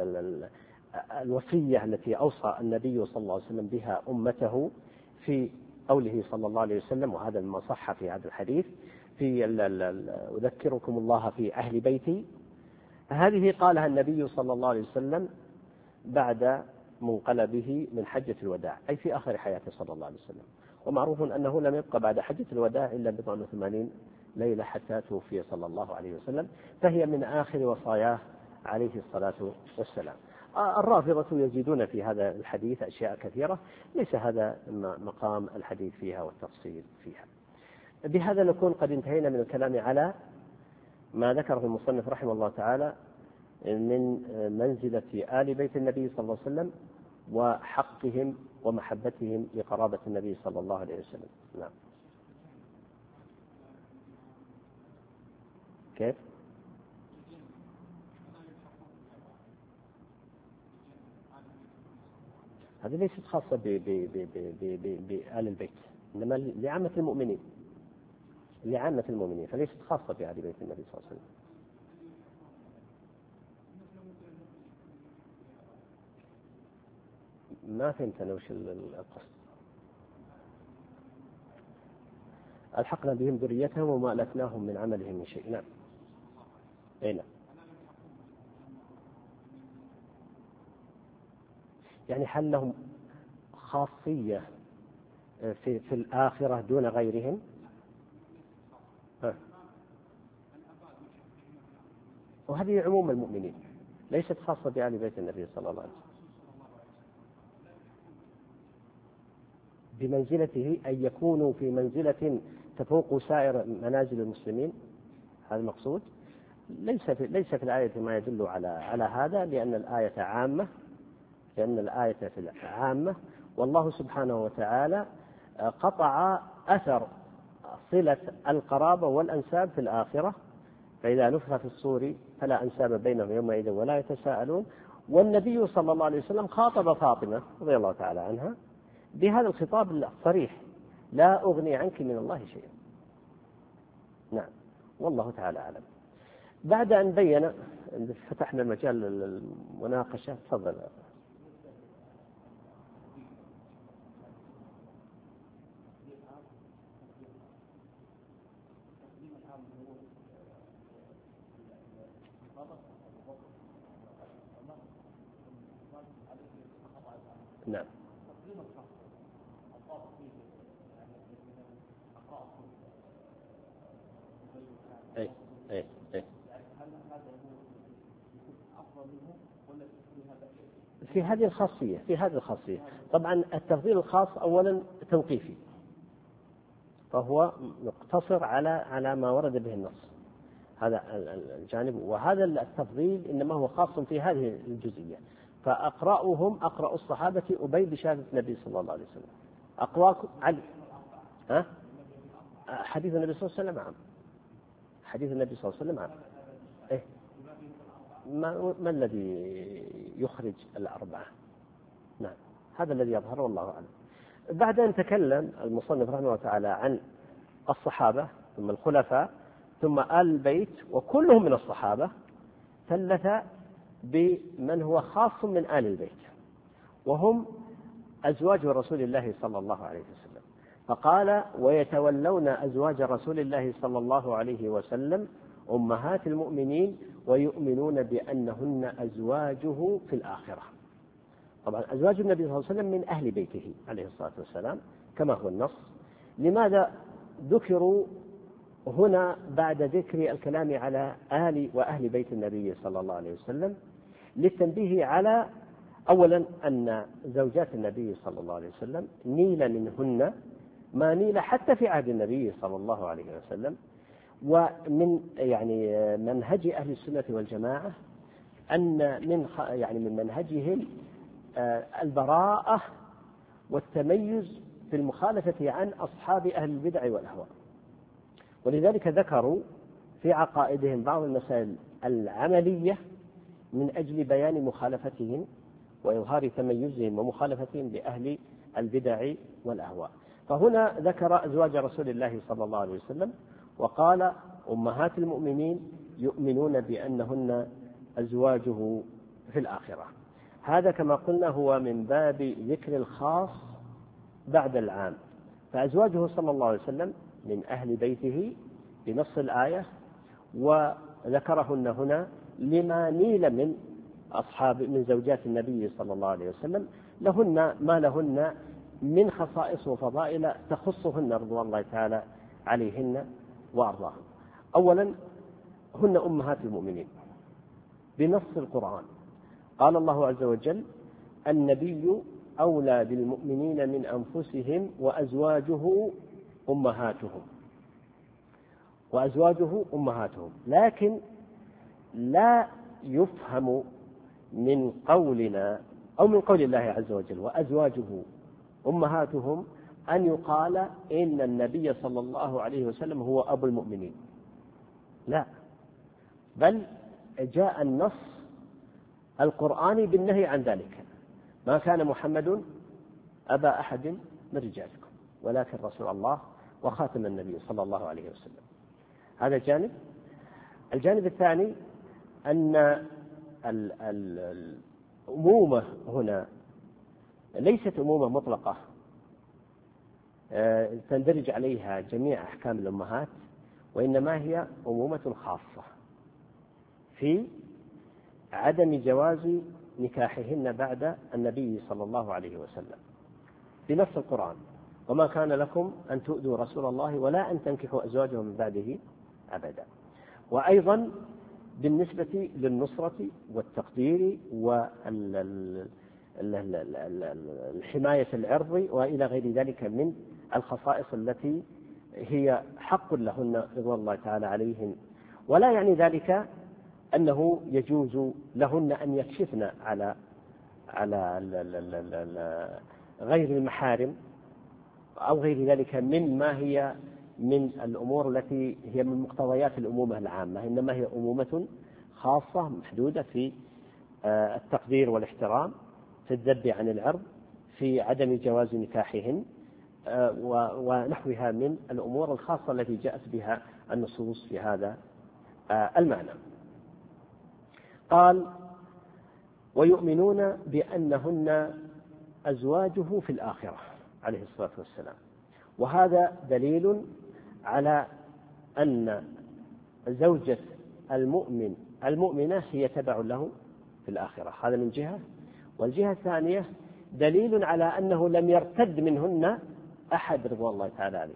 الوصية التي أوصى النبي صلى الله عليه وسلم بها أمته في قوله صلى الله عليه وسلم، وهذا ما صح في هذا الحديث في أذكركم الله في أهل بيتي، هذه قالها النبي صلى الله عليه وسلم بعد منقلبه من حجة الوداع، أي في آخر حياته صلى الله عليه وسلم. ومعروف أنه لم يبقى بعد حجة الوداع إلا بضع وثمانين ليلة حتى توفي صلى الله عليه وسلم، فهي من آخر وصاياه عليه الصلاة والسلام. الرافضة يزيدون في هذا الحديث أشياء كثيرة ليس هذا مقام الحديث فيها والتفصيل فيها. بهذا نكون قد انتهينا من الكلام على ما ذكره المصنف رحمه الله تعالى من منزلة آل بيت النبي صلى الله عليه وسلم وحقهم ومحبتهم لقرابة النبي صلى الله عليه وسلم. نعم. كيف؟ هذه ليست خاصة بآل البيت، إنما لعامة المؤمنين، لعامة المؤمنين، فليست خاصة بآل بيت النبي صلى الله عليه وسلم. ما فهمت أنا وش القصد. ألحقنا بهم ذريتهم وما ألتناهم من عملهم من شيء. نعم. أي نعم. يعني هل لهم خاصية في, في الآخرة دون غيرهم؟ ها. وهذه عموم المؤمنين ليست خاصة بآل بيت النبي صلى الله عليه وسلم. بمنزلته أن يكونوا في منزلة تفوق سائر منازل المسلمين، هذا المقصود. ليس في ليس في الآية ما يدل على على هذا، لأن الآية عامة لأن الآية في عامة والله سبحانه وتعالى قطع أثر صلة القرابة والأنساب في الآخرة، فإذا نفخ في الصور فلا أنساب بينهم يومئذ ولا يتساءلون. والنبي صلى الله عليه وسلم خاطب فاطمة رضي الله تعالى عنها بهذا الخطاب الصريح: لا أغني عنك من الله شيئا. نعم، والله تعالى أعلم. بعد أن بين فتحنا مجال المناقشة. تفضل. نعم. أي أي أي. في هذه الخاصية في هذه الخاصية طبعا التفضيل الخاص أولا توقيفي، فهو مقتصر على على ما ورد به النص، هذا الجانب. وهذا التفضيل إنما هو خاص في هذه الجزئية. فأقرأهم أقرأ الصحابة أبي بشهادة النبي صلى الله عليه وسلم. أقواكم علي. ها؟ حديث النبي صلى الله عليه وسلم عام. حديث النبي صلى الله عليه وسلم عام. إيه؟ ما, ما الذي يخرج الأربعة؟ نعم، هذا الذي يظهر والله أعلم. بعد أن تكلم المصنف رحمه الله تعالى عن الصحابة ثم الخلفاء ثم آل البيت وكلهم من الصحابة، ثلث بمن هو خاص من آل البيت وهم أزواج رسول الله صلى الله عليه وسلم. فقال: ويتولون أزواج رسول الله صلى الله عليه وسلم أمهات المؤمنين ويؤمنون بأنهن أزواجه في الآخرة. طبعا أزواج النبي صلى الله عليه وسلم من أهل بيته عليه الصلاة والسلام كما هو النص. لماذا ذكروا هنا بعد ذكر الكلام على آل وأهل بيت النبي صلى الله عليه وسلم؟ للتنبيه على أولا أن زوجات النبي صلى الله عليه وسلم نيل منهن ما نيل حتى في عهد النبي صلى الله عليه وسلم. ومن يعني منهج أهل السنة والجماعة أن من يعني من منهجهم البراءة والتميز في المخالفة عن أصحاب أهل البدع والأهواء. ولذلك ذكروا في عقائدهم بعض المسائل العملية من أجل بيان مخالفتهم وإظهار تميزهم ومخالفتهم بأهل البدع والأهواء. فهنا ذكر أزواج رسول الله صلى الله عليه وسلم وقال: أمهات المؤمنين يؤمنون بأنهن أزواجه في الآخرة. هذا كما قلنا هو من باب ذكر الخاص بعد العام. فأزواجه صلى الله عليه وسلم من أهل بيته بنص الآية، وذكرهن هنا لما نيل من أصحاب من زوجات النبي صلى الله عليه وسلم، لهن ما لهن من خصائص وفضائل تخصهن رضوان الله تعالى عليهن وأرضاهن. أولا هن أمهات المؤمنين بنص القرآن. قال الله عز وجل: النبي أولى بالمؤمنين من أنفسهم وأزواجه أمهاتهم وأزواجه أمهاتهم. لكن لا يفهم من قولنا أو من قول الله عز وجل وأزواجه أمهاتهم أن يقال إن النبي صلى الله عليه وسلم هو أبو المؤمنين، لا، بل جاء النص القرآني بالنهي عن ذلك: ما كان محمد أبا أحد من رجالكم ولكن رسول الله وخاتم النبي صلى الله عليه وسلم. هذا جانب. الجانب الثاني أن الأمومة هنا ليست أمومة مطلقة تندرج عليها جميع أحكام الأمهات، وإنما هي أمومة خاصة في عدم جواز نكاحهن بعد النبي صلى الله عليه وسلم بنص القرآن: وما كان لكم أن تؤذوا رسول الله ولا أن تنكحوا أزواجه من بعده أبدا. وأيضا بالنسبة للنصرة والتقدير والحماية العرض وإلى غير ذلك من الخصائص التي هي حق لهن رضوان الله تعالى عليهن. ولا يعني ذلك أنه يجوز لهن أن يكشفن على على غير المحارم أو غير ذلك مما هي من الأمور التي هي من مقتضيات الأمومة العامة، إنما هي أمومة خاصة محدودة في التقدير والاحترام، في الذب عن العرض، في عدم جواز نكاحهن ونحوها من الأمور الخاصة التي جاءت بها النصوص في هذا المعنى. قال: ويؤمنون بأنهن أزواجه في الآخرة عليه الصلاة والسلام. وهذا دليل على أن زوجة المؤمن المؤمنة هي تبع له في الآخرة، هذا من جهة. والجهة الثانية دليل على أنه لم يرتد منهن أحد رضوان الله تعالى عليه،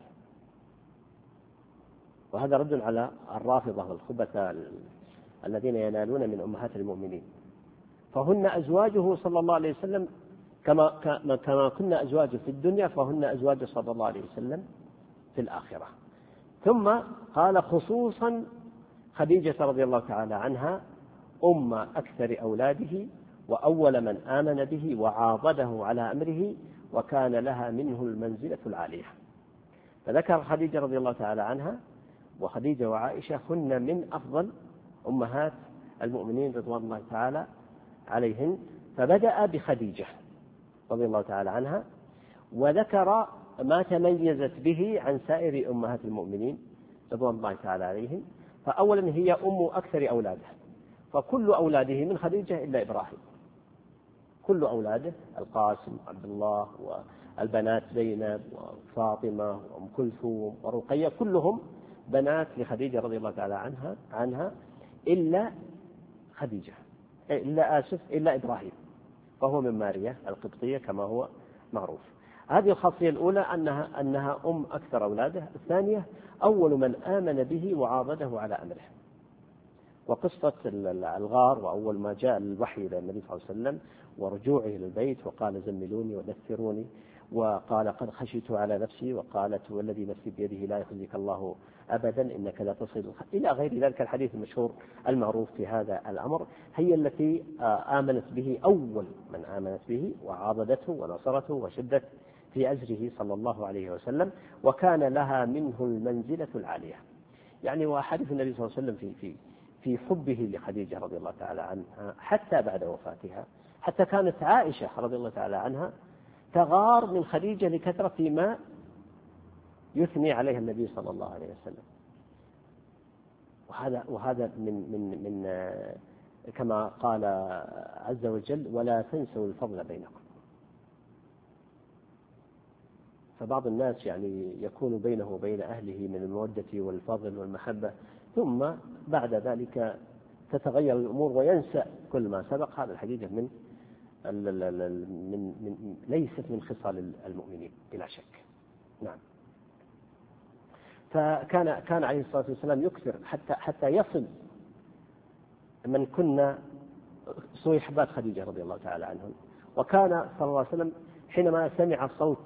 وهذا رد على الرافضة والخبثاء الذين ينالون من أمهات المؤمنين. فهن أزواجه صلى الله عليه وسلم كما كما كنا أزواجه في الدنيا، فهن أزواجه صلى الله عليه وسلم في الآخرة. ثم قال: خصوصا خديجة رضي الله تعالى عنها أم أكثر أولاده وأول من آمن به وعاضده على أمره وكان لها منه المنزلة العالية. فذكر خديجة رضي الله تعالى عنها، وخديجة وعائشة هن من أفضل أمهات المؤمنين رضوان الله تعالى عليهن. فبدأ بخديجة رضي الله تعالى عنها، وذكر ما تميزت به عن سائر أمهات المؤمنين رضوان الله تعالى عليهن. فأولا هي أم أكثر أولاده، فكل أولاده من خديجة إلا إبراهيم، كل أولاده القاسم عبد الله والبنات زينب وفاطمة وأم كلثوم ورقية كلهم بنات لخديجة رضي الله تعالى عنها عنها إلا خديجة إلا آسف إلا إبراهيم، فهو من ماريا القبطية كما هو معروف. هذه الخاصية الأولى أنها أنها أم أكثر أولاده. الثانية أول من آمن به وعاضده على أمره. وقصة الغار وأول ما جاء الوحي إلى النبي صلى الله عليه وسلم ورجوعه إلى البيت وقال: زملوني ودثروني، وقال: قد خشيت على نفسي، وقالت: والذي نفسي بيده لا يخزيك الله أبدا إنك لا تصل إلى غير ذلك الحديث المشهور المعروف في هذا الأمر. هي التي آمنت به، أول من آمنت به وعاضدته ونصرته وشدت في أزره صلى الله عليه وسلم، وكان لها منه المنزلة العالية. يعني وحديث النبي صلى الله عليه وسلم في في في حبه لخديجة رضي الله تعالى عنها حتى بعد وفاتها، حتى كانت عائشة رضي الله تعالى عنها تغار من خديجة لكثرة ما يثني عليها النبي صلى الله عليه وسلم. وهذا وهذا من من من كما قال عز وجل: ولا تنسوا الفضل بينكم. فبعض الناس يعني يكون بينه وبين أهله من المودة والفضل والمحبة، ثم بعد ذلك تتغير الأمور وينسى كل ما سبق. هذا الحديث من من من ليست من خصال المؤمنين بلا شك. نعم. فكان كان عليه الصلاة والسلام يكثر حتى حتى يصل من كنا صيحبات خديجة رضي الله تعالى عنهم. وكان صلى الله عليه وسلم حينما سمع صوت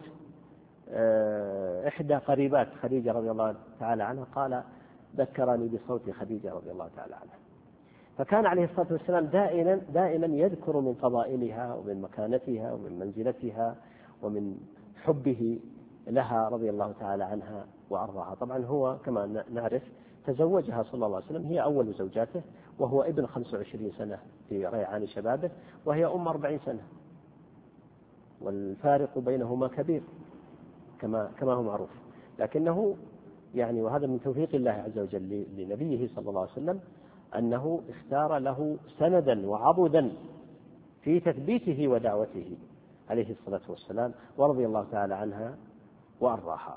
إحدى قريبات خديجة رضي الله تعالى عنها قال: ذكرني بصوت خديجة رضي الله تعالى عنها. فكان عليه الصلاة والسلام دائما دائما يذكر من فضائلها ومن مكانتها ومن منزلتها ومن حبه لها رضي الله تعالى عنها وأرضاها. طبعا هو كما نعرف تزوجها صلى الله عليه وسلم، هي أول زوجاته، وهو ابن خمس وعشرين سنة في ريعان شبابه، وهي أم أربعين سنة، والفارق بينهما كبير كما كما هو معروف. لكنه يعني وهذا من توفيق الله عز وجل لنبيه صلى الله عليه وسلم أنه اختار له سندا وعضدا في تثبيته ودعوته عليه الصلاة والسلام، ورضي الله تعالى عنها وأرضاها.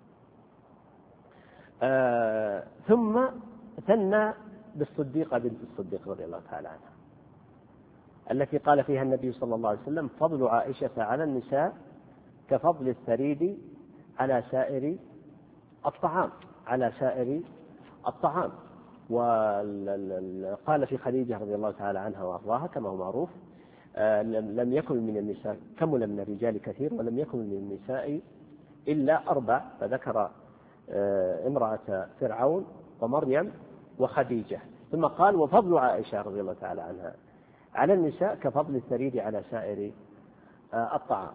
آه ثم ثنى بالصديقة بنت الصديق رضي الله تعالى عنها، التي قال فيها النبي صلى الله عليه وسلم: فضل عائشة على النساء كفضل الثريد على سائر الطعام على سائر الطعام. وقال في خديجة رضي الله تعالى عنها وأرضاها كما هو معروف: لم يكن من النساء كمل من الرجال كثير ولم يكن من النساء إلا أربع، فذكر امرأة فرعون ومريم وخديجة، ثم قال: وفضل عائشة رضي الله تعالى عنها على النساء كفضل الثريد على سائر الطعام.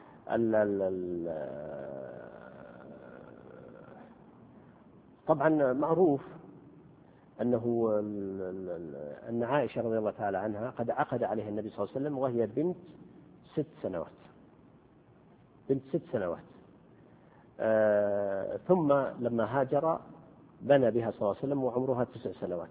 طبعا معروف أنه أن عائشة رضي الله تعالى عنها قد عقد عليها النبي صلى الله عليه وسلم وهي بنت ست سنوات بنت ست سنوات آه ثم لما هاجر بنى بها صلى الله عليه وسلم وعمرها تسع سنوات.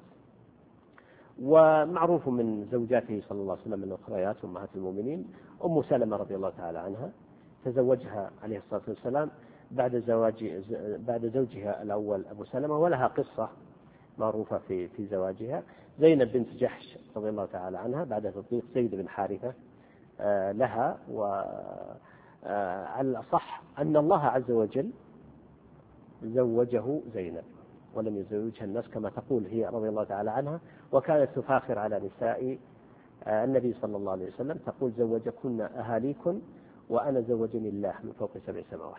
ومعروف من زوجاته صلى الله عليه وسلم الأخريات أمهات المؤمنين أم سلمة رضي الله تعالى عنها، تزوجها عليه الصلاة والسلام بعد زواج بعد زوجها الأول أبو سلمة، ولها قصة معروفة في في زواجها. زينب بنت جحش رضي الله تعالى عنها بعد تطليق زيد بن حارثة آه لها، وعلى الأصح أن الله عز وجل زوجه زينب ولم يزوجها الناس كما تقول هي رضي الله تعالى عنها، وكانت تفاخر على نساء النبي صلى الله عليه وسلم تقول: زوجكن أهاليكن وأنا زوجني الله من فوق سبع سماوات،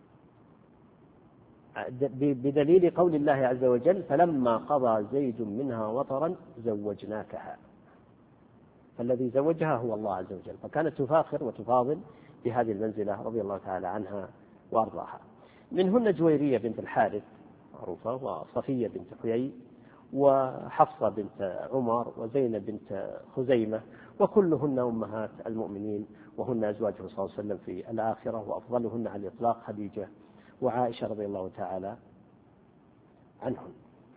بدليل قول الله عز وجل: فلما قضى زيد منها وطرا زوجناكها، فالذي زوجها هو الله عز وجل. فكانت تفاخر وتفاضل بهذه المنزلة رضي الله تعالى عنها وأرضاها. منهن جويرية بنت الحارث معروفة، وصفية بنت حيي، وحفصة بنت عمر، وزينب بنت خزيمة، وكلهن أمهات المؤمنين وهن أزواجه صلى الله عليه وسلم في الآخرة، وأفضلهن على الإطلاق خديجة وعائشة رضي الله تعالى عنهم.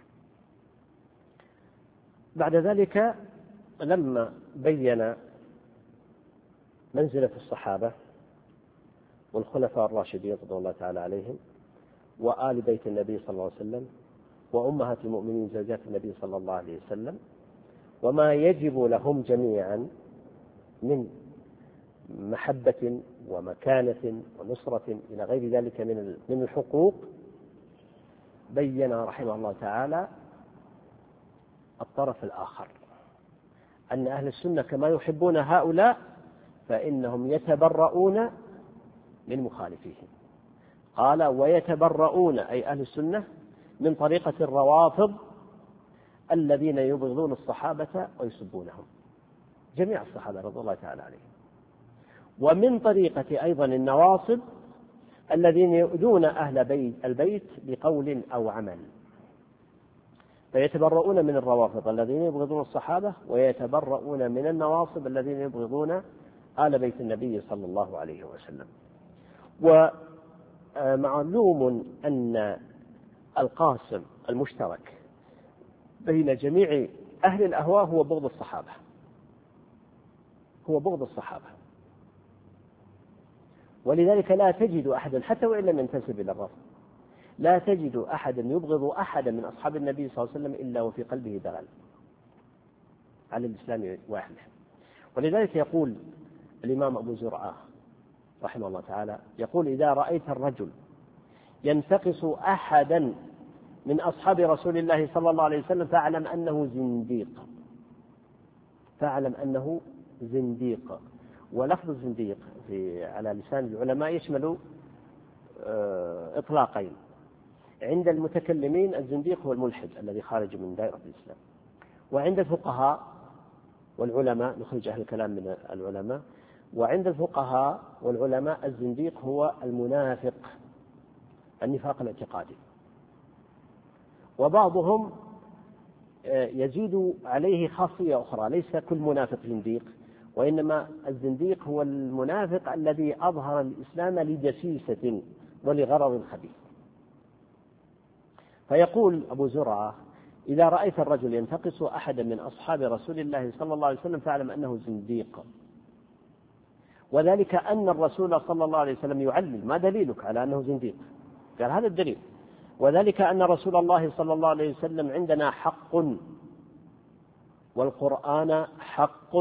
بعد ذلك لما بين منزلة الصحابة والخلفاء الراشدين رضي الله تعالى عليهم وآل بيت النبي صلى الله عليه وسلم وأمهات المؤمنين زوجات النبي صلى الله عليه وسلم وما يجب لهم جميعا من محبة ومكانة ونصرة إلى غير ذلك من من الحقوق، بين رحمه الله تعالى الطرف الآخر، أن أهل السنة كما يحبون هؤلاء فإنهم يتبرؤون من مخالفيهم. قال: ويتبرؤون أي أهل السنة من طريقة الروافض الذين يبغضون الصحابة ويسبونهم، جميع الصحابة رضي الله تعالى عليهم، ومن طريقة أيضا النواصب الذين يؤذون أهل بيت البيت بقول أو عمل. فيتبرؤون من الروافض الذين يبغضون الصحابة، ويتبرؤون من النواصب الذين يبغضون آل بيت النبي صلى الله عليه وسلم. ومعلوم أن القاسم المشترك بين جميع أهل الأهواء هو بغض الصحابة هو بغض الصحابة ولذلك لا تجد أحدا حتى وإن لم ينتسب إلى الرفض، لا تجد أحدا يبغض أحدا من أصحاب النبي صلى الله عليه وسلم إلا وفي قلبه دغل على الإسلام وأهله. ولذلك يقول الإمام أبو زرعة رحمه الله تعالى، يقول: إذا رأيت الرجل ينتقص أحدا من أصحاب رسول الله صلى الله عليه وسلم فاعلم أنه زنديق فاعلم أنه زنديق ولفظ الزنديق في على لسان العلماء يشمل إطلاقين. عند المتكلمين الزنديق هو الملحد الذي خارج من دائرة الإسلام، وعند الفقهاء والعلماء نخرج أهل الكلام من العلماء، وعند الفقهاء والعلماء الزنديق هو المنافق النفاق الاعتقادي. وبعضهم يزيد عليه خاصية أخرى، ليس كل منافق زنديق، وإنما الزنديق هو المنافق الذي أظهر الإسلام لدسيسة ولغرض خبيث. فيقول أبو زرعة: إذا رأيت الرجل ينتقص أحدا من أصحاب رسول الله صلى الله عليه وسلم فاعلم أنه زنديق، وذلك أن الرسول صلى الله عليه وسلم يعلل. ما دليلك على أنه زنديق؟ قال: هذا الدليل، وذلك أن رسول الله صلى الله عليه وسلم عندنا حق والقرآن حق،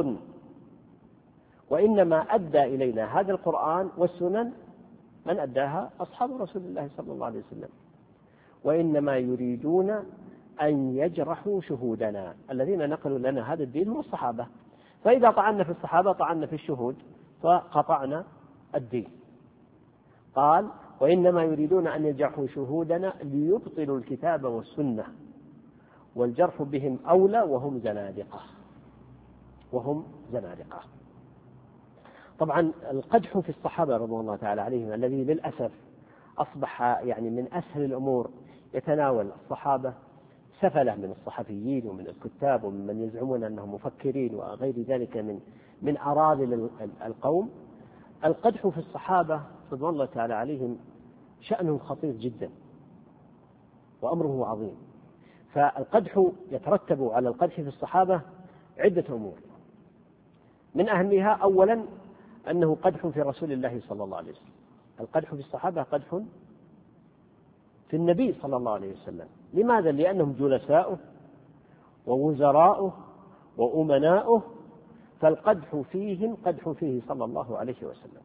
وإنما أدى إلينا هذا القرآن والسنن من أداها أصحاب رسول الله صلى الله عليه وسلم، وإنما يريدون أن يجرحوا شهودنا. الذين نقلوا لنا هذا الدين هم الصحابة، فإذا طعنا في الصحابة طعنا في الشهود فقطعنا الدين. قال وإنما يريدون أن يجرحوا شهودنا ليبطلوا الكتاب والسنة والجرح بهم أولى وهم زنادقة وهم زنادقة. طبعا القدح في الصحابة رضي الله تعالى عليهم الذي للأسف أصبح يعني من أسهل الأمور يتناول الصحابة سفلة من الصحفيين ومن الكتاب ومن من يزعمون أنهم مفكرين وغير ذلك من من أراذل القوم. القدح في الصحابة رضي الله تعالى عليهم شأنه خطير جدا وأمره عظيم. فالقدح يترتب على القدح في الصحابة عدة أمور، من أهمها أولا أنه قدح في رسول الله صلى الله عليه وسلم. القدح في الصحابة قدح في النبي صلى الله عليه وسلم. لماذا؟ لأنهم جلساؤه ووزراؤه وأمناؤه، فالقدح فيهم قدح فيه صلى الله عليه وسلم.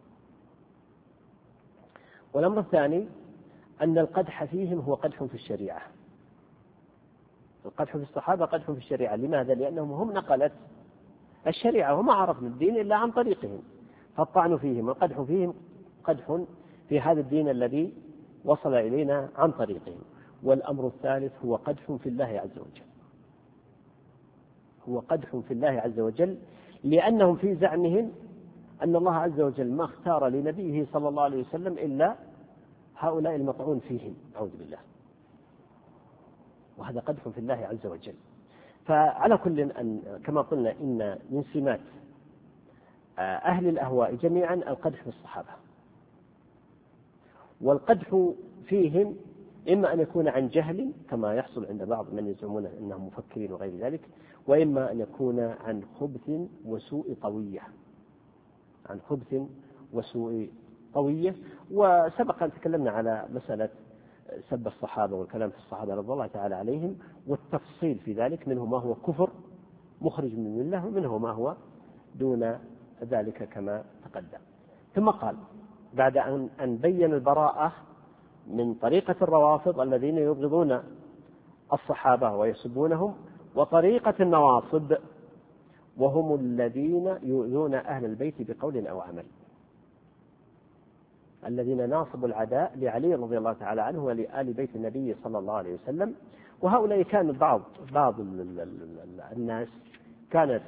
والأمر الثاني أن القدح فيهم هو قدح في الشريعة. القدح في الصحابة قدح في الشريعة. لماذا؟ لأنهم هم نقلت الشريعة وما عرفنا الدين إلا عن طريقهم، فالطعن فيهم والقدح فيهم قدح في هذا الدين الذي وصل إلينا عن طريقهم. والأمر الثالث هو قدح في الله عز وجل، هو قدح في الله عز وجل، لأنهم في زعمهم أن الله عز وجل ما اختار لنبيه صلى الله عليه وسلم إلا هؤلاء المطعون فيهم، أعوذ بالله، وهذا قدح في الله عز وجل. فعلى كل أن كما قلنا إن من سمات أهل الأهواء جميعا القدح في الصحابة، والقدح فيهم إما أن يكون عن جهل كما يحصل عند بعض من يزعمون أنهم مفكرين وغير ذلك، وإما أن يكون عن خبث وسوء طوية، عن خبث وسوء طوية. وسبق أن تكلمنا على مسألة سب الصحابة والكلام في الصحابة رضي الله تعالى عليهم والتفصيل في ذلك، منه ما هو كفر مخرج من الملة ومنه ما هو دون ذلك كما تقدم. ثم قال بعد أن بين البراءة من طريقة الروافض الذين يبغضون الصحابة ويسبونهم، وطريقة النواصب وهم الذين يؤذون أهل البيت بقول أو عمل، الذين ناصبوا العداء لعلي رضي الله تعالى عنه ولآل بيت النبي صلى الله عليه وسلم. وهؤلاء كان بعض بعض الناس كانت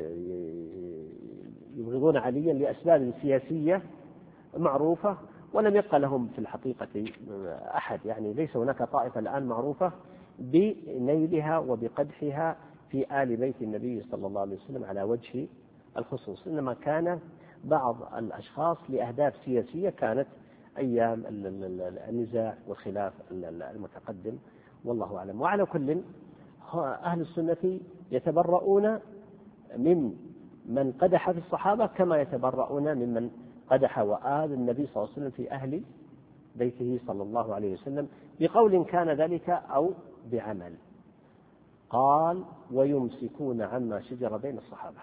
يبغضون عليا لأسباب سياسية معروفة، ولم يبقى لهم في الحقيقة أحد، يعني ليس هناك طائفة الآن معروفة بنيلها وبقدحها في آل بيت النبي صلى الله عليه وسلم على وجه الخصوص، إنما كان بعض الأشخاص لأهداف سياسية كانت أيام النزاع والخلاف المتقدم، والله أعلم. وعلى كل أهل السنة يتبرؤون من من قدح في الصحابة كما يتبرؤون ممن قدح وآذى النبي صلى الله عليه وسلم في أهل بيته صلى الله عليه وسلم بقول كان ذلك أو بعمل. قال ويمسكون عما شجر بين الصحابة،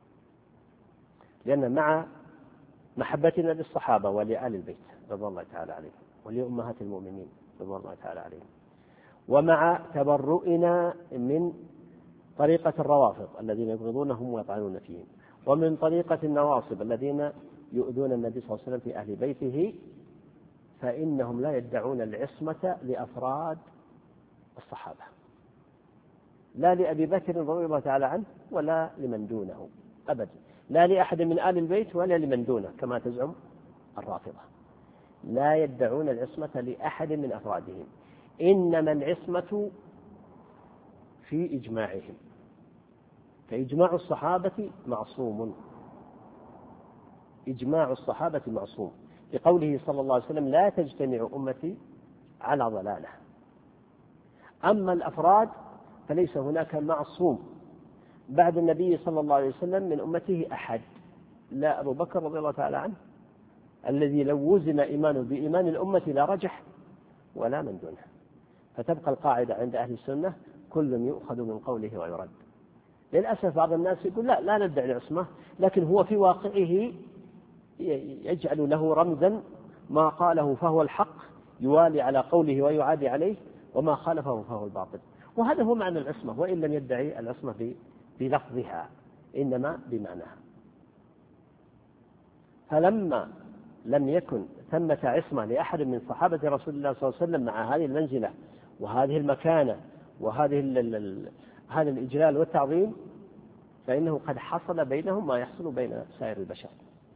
لأن مع محبتنا للصحابة ولآل البيت رضي الله تعالى عليهم ولأمهات المؤمنين رضي الله تعالى عليهم، ومع تبرؤنا من طريقة الروافض الذين يبغضونهم ويطعنون فيهم، ومن طريقة النواصب الذين يؤذون النبي صلى الله عليه وسلم في أهل بيته، فإنهم لا يدعون العصمة لأفراد الصحابة، لا لأبي بكر رضي الله تعالى عنه ولا لمن دونه أبدا، لا لأحد من آل البيت ولا لمن دونه كما تزعم الرافضة. لا يدعون العصمة لأحد من أفرادهم، إنما العصمة في إجماعهم، فإجماع الصحابة معصوم، إجماع الصحابة معصوم، لقوله صلى الله عليه وسلم لا تجتمع أمتي على ضلالة. أما الأفراد فليس هناك معصوم بعد النبي صلى الله عليه وسلم من أمته أحد، لا أبو بكر رضي الله تعالى عنه الذي لو وزن إيمانه بإيمان الأمة لا رجح، ولا من دونه. فتبقى القاعدة عند أهل السنة كل يؤخذ من قوله ويرد. للأسف بعض الناس يقول لا لا ندعي العصمة، لكن هو في واقعه يجعل له رمزا ما قاله فهو الحق يوالي على قوله ويعادي عليه، وما خالفه فهو الباطل. وهذا هو معنى العصمة، وإن لم يدعي العصمة بلفظها إنما بمعناها. فلما لم يكن ثمة عصمة لأحد من صحابة رسول الله صلى الله عليه وسلم مع هذه المنزلة وهذه المكانة وهذه هذا الإجلال والتعظيم، فإنه قد حصل بينهم ما يحصل بين سائر البشر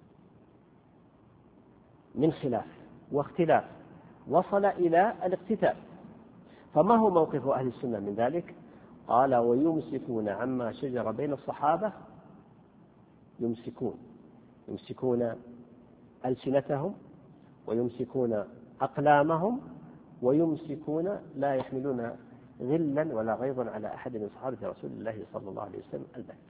من خلاف واختلاف وصل إلى الاقتتال. فما هو موقف أهل السنة من ذلك؟ قال: ويمسكون عما شجر بين الصحابة، يمسكون يمسكون ألسنتهم ويمسكون أقلامهم ويمسكون لا يحملون غلا ولا غيظا على أحد من صحابة رسول الله صلى الله عليه وسلم البتة.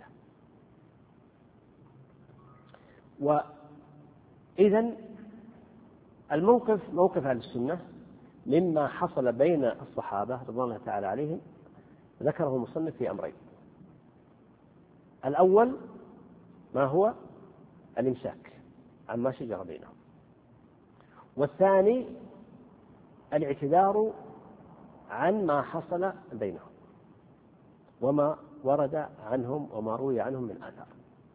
وإذن الموقف موقف أهل السنة مما حصل بين الصحابة رضوان الله تعالى عليهم ذكره المصنف في أمرين: الأول ما هو الإمساك عما شجر بينهم، والثاني الاعتذار عن ما حصل بينهم وما ورد عنهم وما روي عنهم من آثار.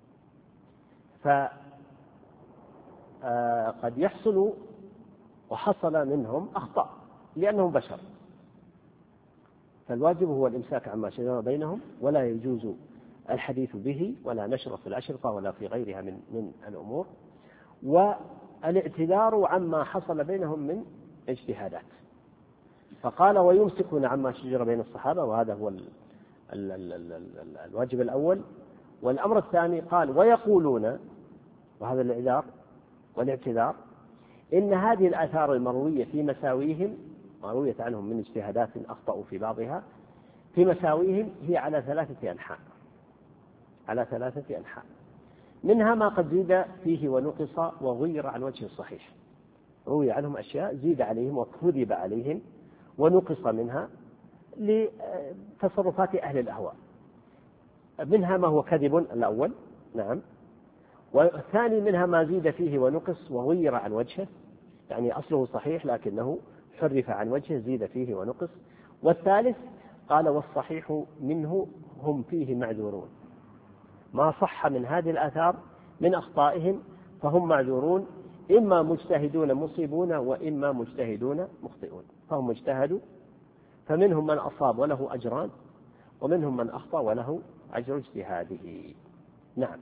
فقد يحصل وحصل منهم أخطاء لأنهم بشر، فالواجب هو الإمساك عما شجر بينهم، ولا يجوز الحديث به ولا نشر في الأشرطة ولا في غيرها من من الأمور، والاعتذار عما حصل بينهم من اجتهادات. فقال: ويمسكون عما شجر بين الصحابة، وهذا هو ال ال ال ال ال الواجب الأول. والأمر الثاني قال: ويقولون، وهذا الإعذار والاعتذار، إن هذه الآثار المروية في مساويهم، ما رويت عنهم من اجتهادات أخطأوا في بعضها، في مساويهم هي على ثلاثة أنحاء على ثلاثة أنحاء منها ما قد زيد فيه ونقص وغير عن وجه الصحيح، روي عنهم أشياء زيد عليهم وكذب عليهم ونقص منها لتصرفات أهل الأهواء، منها ما هو كذب الأول، نعم، والثاني منها ما زيد فيه ونقص وغير عن وجهه، يعني أصله صحيح لكنه حرف عن وجهه زيد فيه ونقص، والثالث قال: والصحيح منه هم فيه معذورون، ما صح من هذه الآثار من أخطائهم فهم معذورون، إما مجتهدون مصيبون وإما مجتهدون مخطئون، فهم اجتهدوا فمنهم من أصاب وله أجران ومنهم من أخطأ وله أجر اجتهاده. نعم.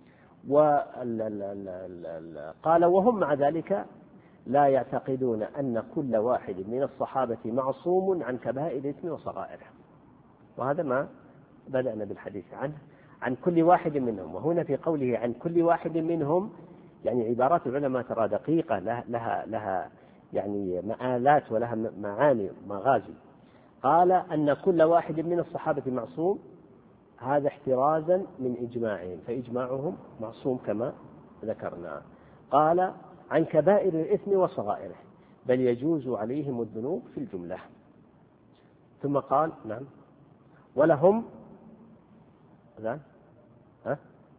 وقال: وهم مع ذلك لا يعتقدون أن كل واحد من الصحابة معصوم عن كبائر الإثم وصغائره، وهذا ما بدأنا بالحديث عنه، عن كل واحد منهم. وهنا في قوله عن كل واحد منهم يعني عبارات العلماء ترى دقيقة، لها, لها, لها يعني مآلات ولها معاني مغازي. قال أن كل واحد من الصحابة معصوم، هذا احترازا من إجماعهم، فإجماعهم معصوم كما ذكرنا. قال: عن كبائر الإثم وصغائره، بل يجوز عليهم الذنوب في الجملة. ثم قال: نعم، ولهم ها ها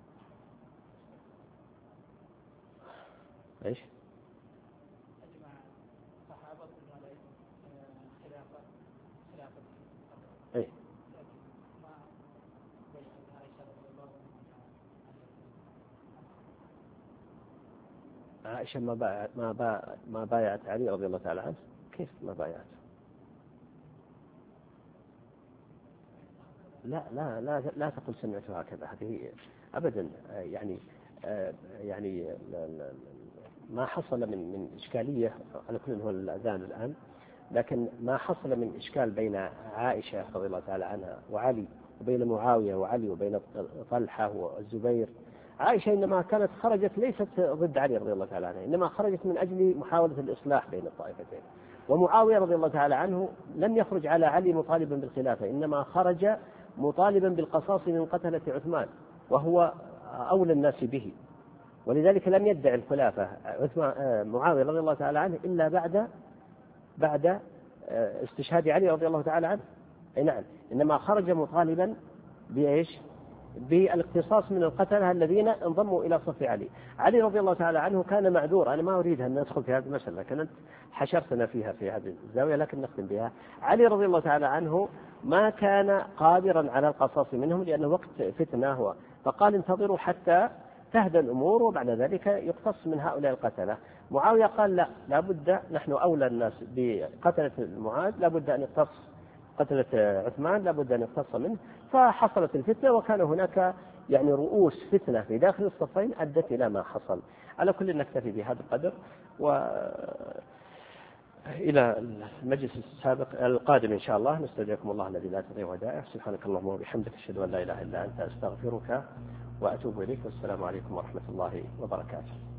ايش؟ ايه عائشة ما بايعت ما با ما بايعت علي رضي الله تعالى عنه، كيف ما بايعت؟ لا لا لا لا تقل سمعت هكذا، هذه أبدا. يعني يعني ما حصل من من إشكالية على كل هو الأذان الآن، لكن ما حصل من إشكال بين عائشة رضي الله تعالى عنها وعلي، وبين معاوية وعلي، وبين طلحة والزبير. عائشة إنما كانت خرجت ليست ضد علي رضي الله تعالى عنه، إنما خرجت من أجل محاولة الإصلاح بين الطائفتين. ومعاوية رضي الله تعالى عنه لم يخرج على علي مطالبا بالخلافة، إنما خرج مطالبا بالقصاص من قتلة عثمان، وهو أولى الناس به، ولذلك لم يدعي الخلافة معاوية رضي الله تعالى عنه إلا بعد بعد استشهاد علي رضي الله تعالى عنه. أي نعم، إنما خرج مطالبا بإيش؟ بالاقتصاص من القتلة الذين انضموا إلى صف علي. علي رضي الله تعالى عنه كان معذور، أنا ما أريد أن ندخل في هذه المسألة، كانت حشرتنا فيها في هذه الزاوية، لكن نختم بها. علي رضي الله تعالى عنه ما كان قادرا على القصاص منهم لأنه وقت فتنة هو، فقال انتظروا حتى تهدى الأمور وبعد ذلك يقتص من هؤلاء القتلة. معاوية قال لا، لابد نحن أولى الناس بقتلة معاذ، لابد أن يقتص قتلة عثمان، لابد أن يقتص منه. فحصلت الفتنة وكان هناك يعني رؤوس فتنة في داخل الصفين أدت إلى ما حصل. على كل نكتفي بهذا القدر، وإلى المجلس السابق القادم إن شاء الله نستودعكم الله الذي لا تضيع ودائعه. سبحانك اللهم وبحمدك أشهد أن لا إله إلا أنت أستغفرك وأتوب إليك، والسلام عليكم ورحمة الله وبركاته.